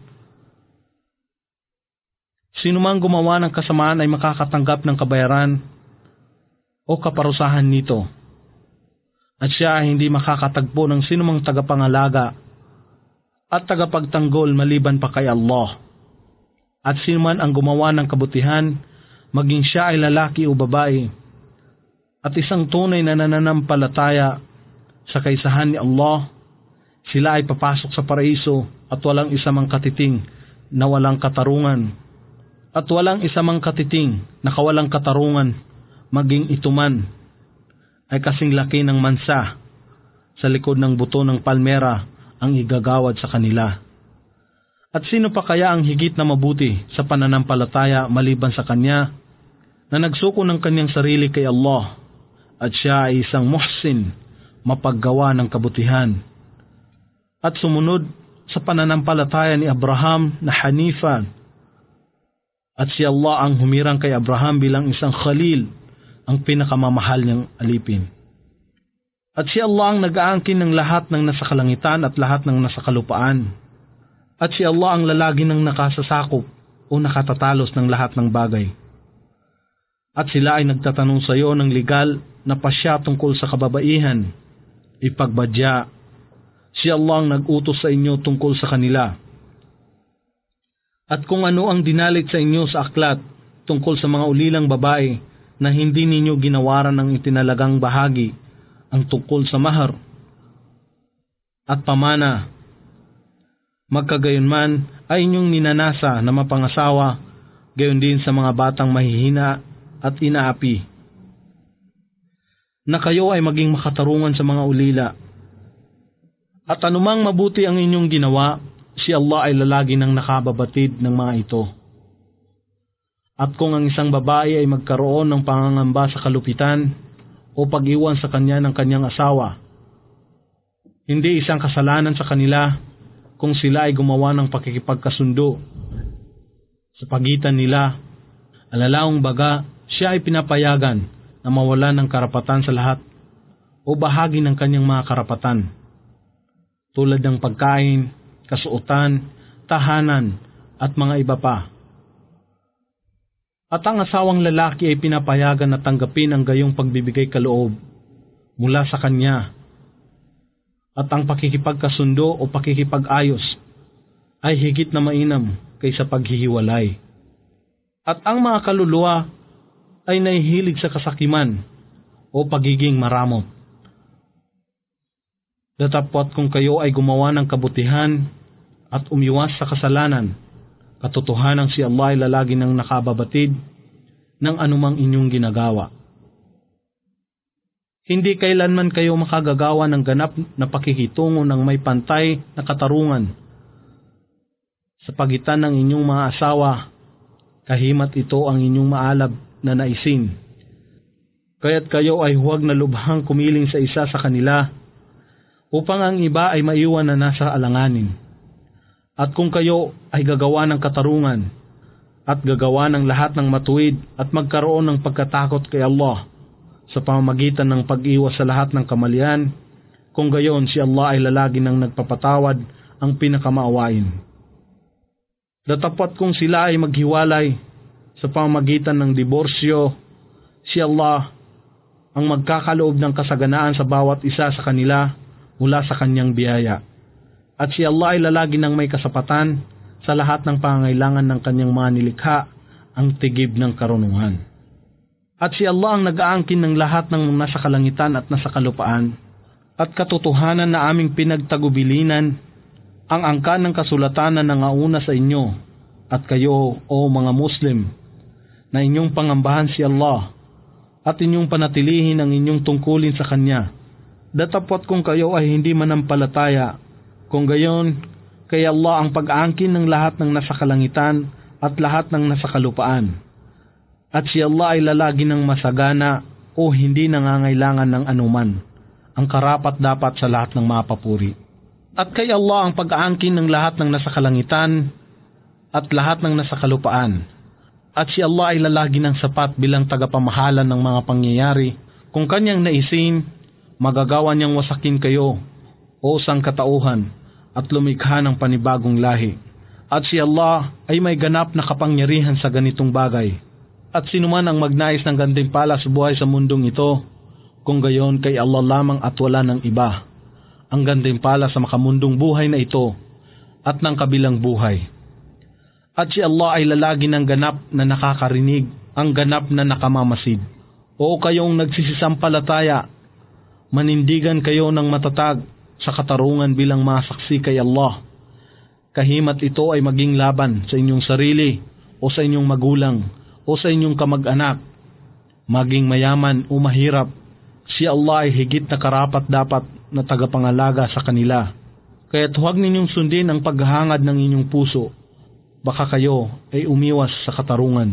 A: Sino mang gumawa ng kasamaan ay makakatanggap ng kabayaran o kaparusahan nito, at siya ay hindi makakatagpo ng sinumang tagapangalaga at tagapagtanggol maliban pa kay Allah. At sino man ang gumawa ng kabutihan, maging siya ay lalaki o babae, at isang tunay na nananampalataya sa kaisahan ni Allah, sila ay papasok sa paraiso at walang isa mang katiting na walang katarungan, at walang isa mang katiting na kawalang katarungan, maging ito man ay kasing laki ng mansa sa likod ng buto ng palmera ang igagawad sa kanila. At sino pa kaya ang higit na mabuti sa pananampalataya maliban sa kanya na nagsuko ng kanyang sarili kay Allah, at siya ay isang muhsin, mapaggawa ng kabutihan, at sumunod sa pananampalataya ni Abraham na Hanifa, at si Allah ang humirang kay Abraham bilang isang khalil, ang pinakamamahal niyang alipin. At si Allah ang nag-aangkin ng lahat ng nasa kalangitan at lahat ng nasa kalupaan. At si Allah ang lalagi ng nakasasakop o nakatatalo ng lahat ng bagay. At sila ay nagtatanong sa iyo ng legal na pasya tungkol sa kababaihan, ipagbadya. Si Allah ang nag-utos sa inyo tungkol sa kanila. At kung ano ang dinalit sa inyo sa aklat tungkol sa mga ulilang babae na hindi ninyo ginawaran ng itinalagang bahagi, ang tungkol sa mahar at pamana, magkagayunman ay inyong ninanasa na mapangasawa, gayon din sa mga batang mahihina at inaapi, na kayo ay maging makatarungan sa mga ulila. At anumang mabuti ang inyong ginawa, si Allah ay lalagi ng nakababatid ng mga ito. At kung ang isang babae ay magkaroon ng pangangamba sa kalupitan o pag-iwan sa kanya ng kanyang asawa, hindi isang kasalanan sa kanila kung sila ay gumawa ng pakikipagkasundo sa pagitan nila. Alalaong baga, siya ay pinapayagan na mawalan ng karapatan sa lahat o bahagi ng kanyang mga karapatan, tulad ng pagkain, kasuotan, tahanan, at mga iba pa. At ang asawang lalaki ay pinapayagan na tanggapin ang gayong pagbibigay kaloob mula sa kanya. At ang pakikipagkasundo o pakikipag-ayos ay higit na mainam kaysa paghihiwalay. At ang mga kaluluwa ay nahihilig sa kasakiman o pagiging maramot. Datapwat kung kayo ay gumawa ng kabutihan at umiwas sa kasalanan, katotohanan si Allah ay lalagi ng nakababatid ng anumang inyong ginagawa. Hindi kailanman kayo makagagawa ng ganap na pakikitungo ng may pantay na katarungan sa pagitan ng inyong mga asawa, kahimat ito ang inyong maalab na naisin. Kaya't kayo ay huwag na lubhang kumiling sa isa sa kanila upang ang iba ay maiwan na nasa alanganin. At kung kayo ay gagawa ng katarungan at gagawa ng lahat ng matuwid at magkaroon ng pagkatakot kay Allah sa pamamagitan ng pag-iwas sa lahat ng kamalian, kung gayon si Allah ay lalagi ng nagpapatawad ang pinakamaawain. Datapat kung sila ay maghiwalay sa pamamagitan ng diborsyo, si Allah ang magkakaloob ng kasaganaan sa bawat isa sa kanila mula sa kanyang biyaya. At si Allah ay lalagi ng may kasapatan sa lahat ng pangangailangan ng kanyang mga nilikha, ang tigib ng karunungan. At si Allah ang nag-aangkin ng lahat ng nasa kalangitan at nasa kalupaan, at katotohanan na aming pinagtagubilinan ang angkan ng kasulatanan na ngauna sa inyo, at kayo, o mga Muslim, na inyong pangambahan si Allah, at inyong panatilihin ang inyong tungkulin sa Kanya. Datapwat kung kayo ay hindi manampalataya, kung gayon, kay Allah ang pag-aangkin ng lahat ng nasa kalangitan at lahat ng nasa kalupaan. At si Allah ay lalagi ng masagana o hindi nangangailangan ng anuman, ang karapat-dapat sa lahat ng mga papuri. At kay Allah ang pag-aangkin ng lahat ng nasa kalangitan at lahat ng nasa kalupaan. At si Allah ay lalagi ng sapat bilang tagapamahala ng mga pangyayari. Kung kanyang naisin, magagawa niyang wasakin kayo o sangkatauhan at lumikha ng panibagong lahi. At si Allah ay may ganap na kapangyarihan sa ganitong bagay. At sinuman ang magnais ng gantimpala sa buhay sa mundong ito, kung gayon kay Allah lamang at wala ng iba, ang gantimpala sa makamundong buhay na ito at ng kabilang buhay. At si Allah ay lalagi ng ganap na nakakarinig, ang ganap na nakamamasid. O kayong nagsisisampalataya, manindigan kayo ng matatag sa katarungan bilang masaksi kay Allah. Kahimat ito ay maging laban sa inyong sarili o sa inyong magulang o sa inyong kamag-anak, maging mayaman o mahirap, si Allah ay higit na karapat-dapat na tagapangalaga sa kanila. Kaya't huwag ninyong sundin ang paghahangad ng inyong puso, baka kayo ay umiwas sa katarungan.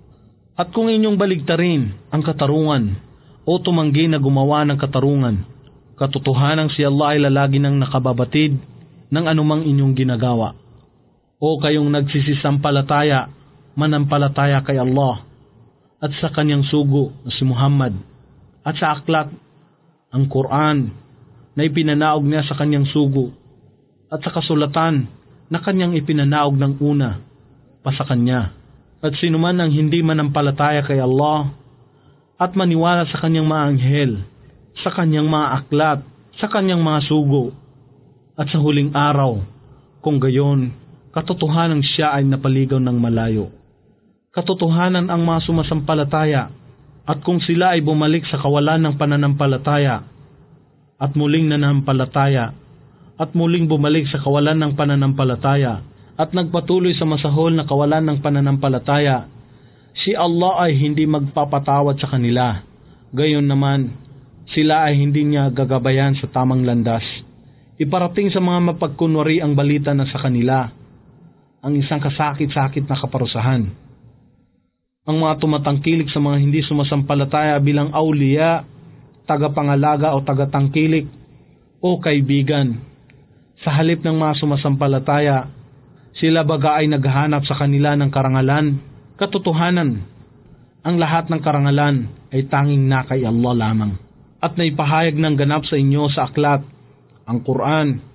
A: At kung inyong baligtarin ang katarungan o tumanggi na gumawa ng katarungan, katotohanang si Allah ay lalagi ng nakababatid ng anumang inyong ginagawa. O kayong nagsisisampalataya, manampalataya kay Allah at sa kanyang sugo na si Muhammad at sa aklat, ang Quran na ipinanaog niya sa kanyang sugo at sa kasulatan na kanyang ipinanaog ng una pa sa kanya. At sinuman ang hindi manampalataya kay Allah at maniwala sa kanyang mga anghel, sa kanyang mga aklat, sa kanyang mga sugo at sa huling araw, kung gayon, katotohanan siya ay napaligaw ng malayo. Katotohanan ang mga sumasampalataya, at kung sila ay bumalik sa kawalan ng pananampalataya at muling nanampalataya at muling bumalik sa kawalan ng pananampalataya at nagpatuloy sa masahol na kawalan ng pananampalataya, si Allah ay hindi magpapatawad sa kanila. Gayon naman, sila ay hindi niya gagabayan sa tamang landas. Iparating sa mga mapagkunwari ang balita na sa kanila ang isang kasakit-sakit na kaparusahan. Ang mga tumatangkilik sa mga hindi sumasampalataya bilang awliya, tagapangalaga o tagatangkilik o kaibigan. Sa halip ng mga sumasampalataya, sila baga ay naghahanap sa kanila ng karangalan. Katotohanan, ang lahat ng karangalan ay tanging na kay Allah lamang. At naipahayag ng ganap sa inyo sa aklat, ang Quran,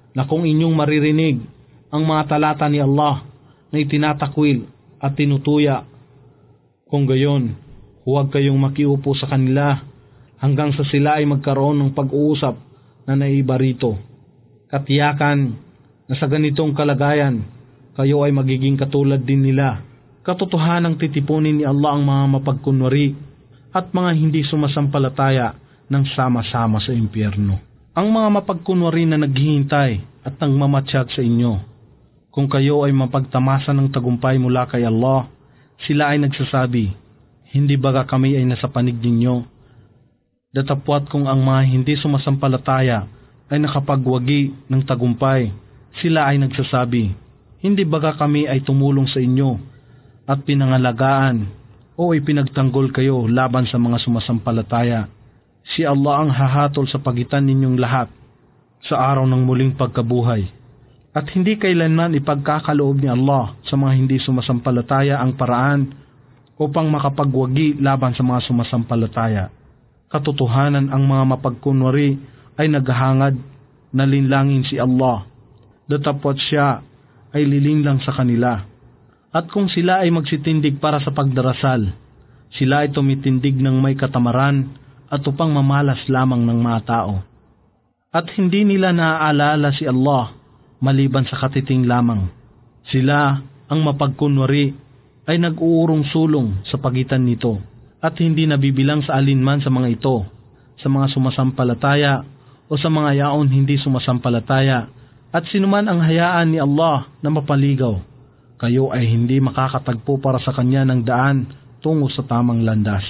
A: na kung inyong maririnig ang mga talata ni Allah na itinatakwil at tinutuya, kung gayon, huwag kayong makiupo sa kanila hanggang sa sila ay magkaroon ng pag-uusap na naiba rito. Katiyakan na sa ganitong kalagayan, kayo ay magiging katulad din nila. Katotohanang titipunin ni Allah ang mga mapagkunwari at mga hindi sumasampalataya ng sama-sama sa impyerno. Ang mga mapagkunwari na naghihintay at nagmamatsyag sa inyo, kung kayo ay mapagtamasa ng tagumpay mula kay Allah, sila ay nagsasabi, hindi baga kami ay nasa panig ninyo? Datapwat kung ang mga hindi sumasampalataya ay nakapagwagi ng tagumpay, sila ay nagsasabi, hindi baga kami ay tumulong sa inyo at pinangalagaan o ipinagtanggol kayo laban sa mga sumasampalataya. Si Allah ang hahatol sa pagitan ninyong lahat sa araw ng muling pagkabuhay. At hindi kailanman ipagkakaloob ni Allah sa mga hindi sumasampalataya ang paraan upang makapagwagi laban sa mga sumasampalataya. Katotohanan ang mga mapagkunwari ay naghahangad na linlangin si Allah, datapwat siya ay lilinlang sa kanila. At kung sila ay magsitindig para sa pagdarasal, sila ay tumitindig ng may katamaran at upang mamalas lamang ng mga tao. At hindi nila naaalala si Allah maliban sa katiting lamang. Sila ang mapagkunwari ay nag-uurong sulong sa pagitan nito at hindi nabibilang sa alinman sa mga ito, sa mga sumasampalataya o sa mga yaon hindi sumasampalataya, at sinuman ang hayaan ni Allah na mapaligaw, kayo ay hindi makakatagpo para sa kanya ng daan tungo sa tamang landas.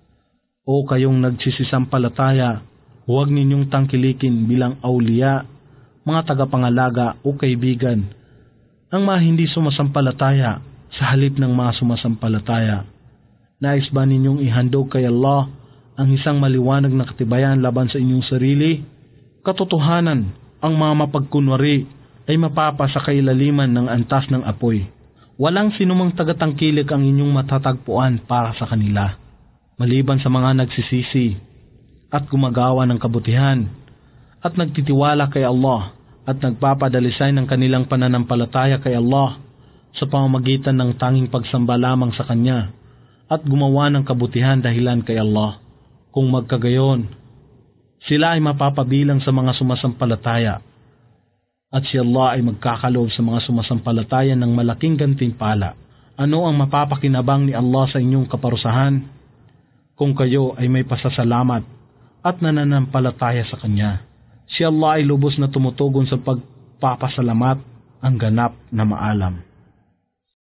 A: O kayong nagsisisampalataya, huwag ninyong tangkilikin bilang awliya, mga tagapangalaga o kaibigan, ang mga hindi sumasampalataya sa halip ng mga sumasampalataya. Nais ba ninyong ihandog kay Allah ang isang maliwanag na katibayan laban sa inyong sarili? Katotohanan, ang mga mapagkunwari ay mapapa sa kailaliman ng antas ng apoy. Walang sinumang tagatangkilik ang inyong matatagpuan para sa kanila, maliban sa mga nagsisisi at gumagawa ng kabutihan at nagtitiwala kay Allah at nagpapadalisay ng kanilang pananampalataya kay Allah sa pamamagitan ng tanging pagsamba lamang sa Kanya at gumawa ng kabutihan dahilan kay Allah. Kung magkagayon, sila ay mapapabilang sa mga sumasampalataya at si Allah ay magkakaloob sa mga sumasampalataya ng malaking gantimpala. Ano ang mapapakinabang ni Allah sa inyong kaparusahan kung kayo ay may pasasalamat at nananampalataya sa Kanya? Si Allah ay lubos na tumutugon sa pagpapasalamat, ang ganap na maalam.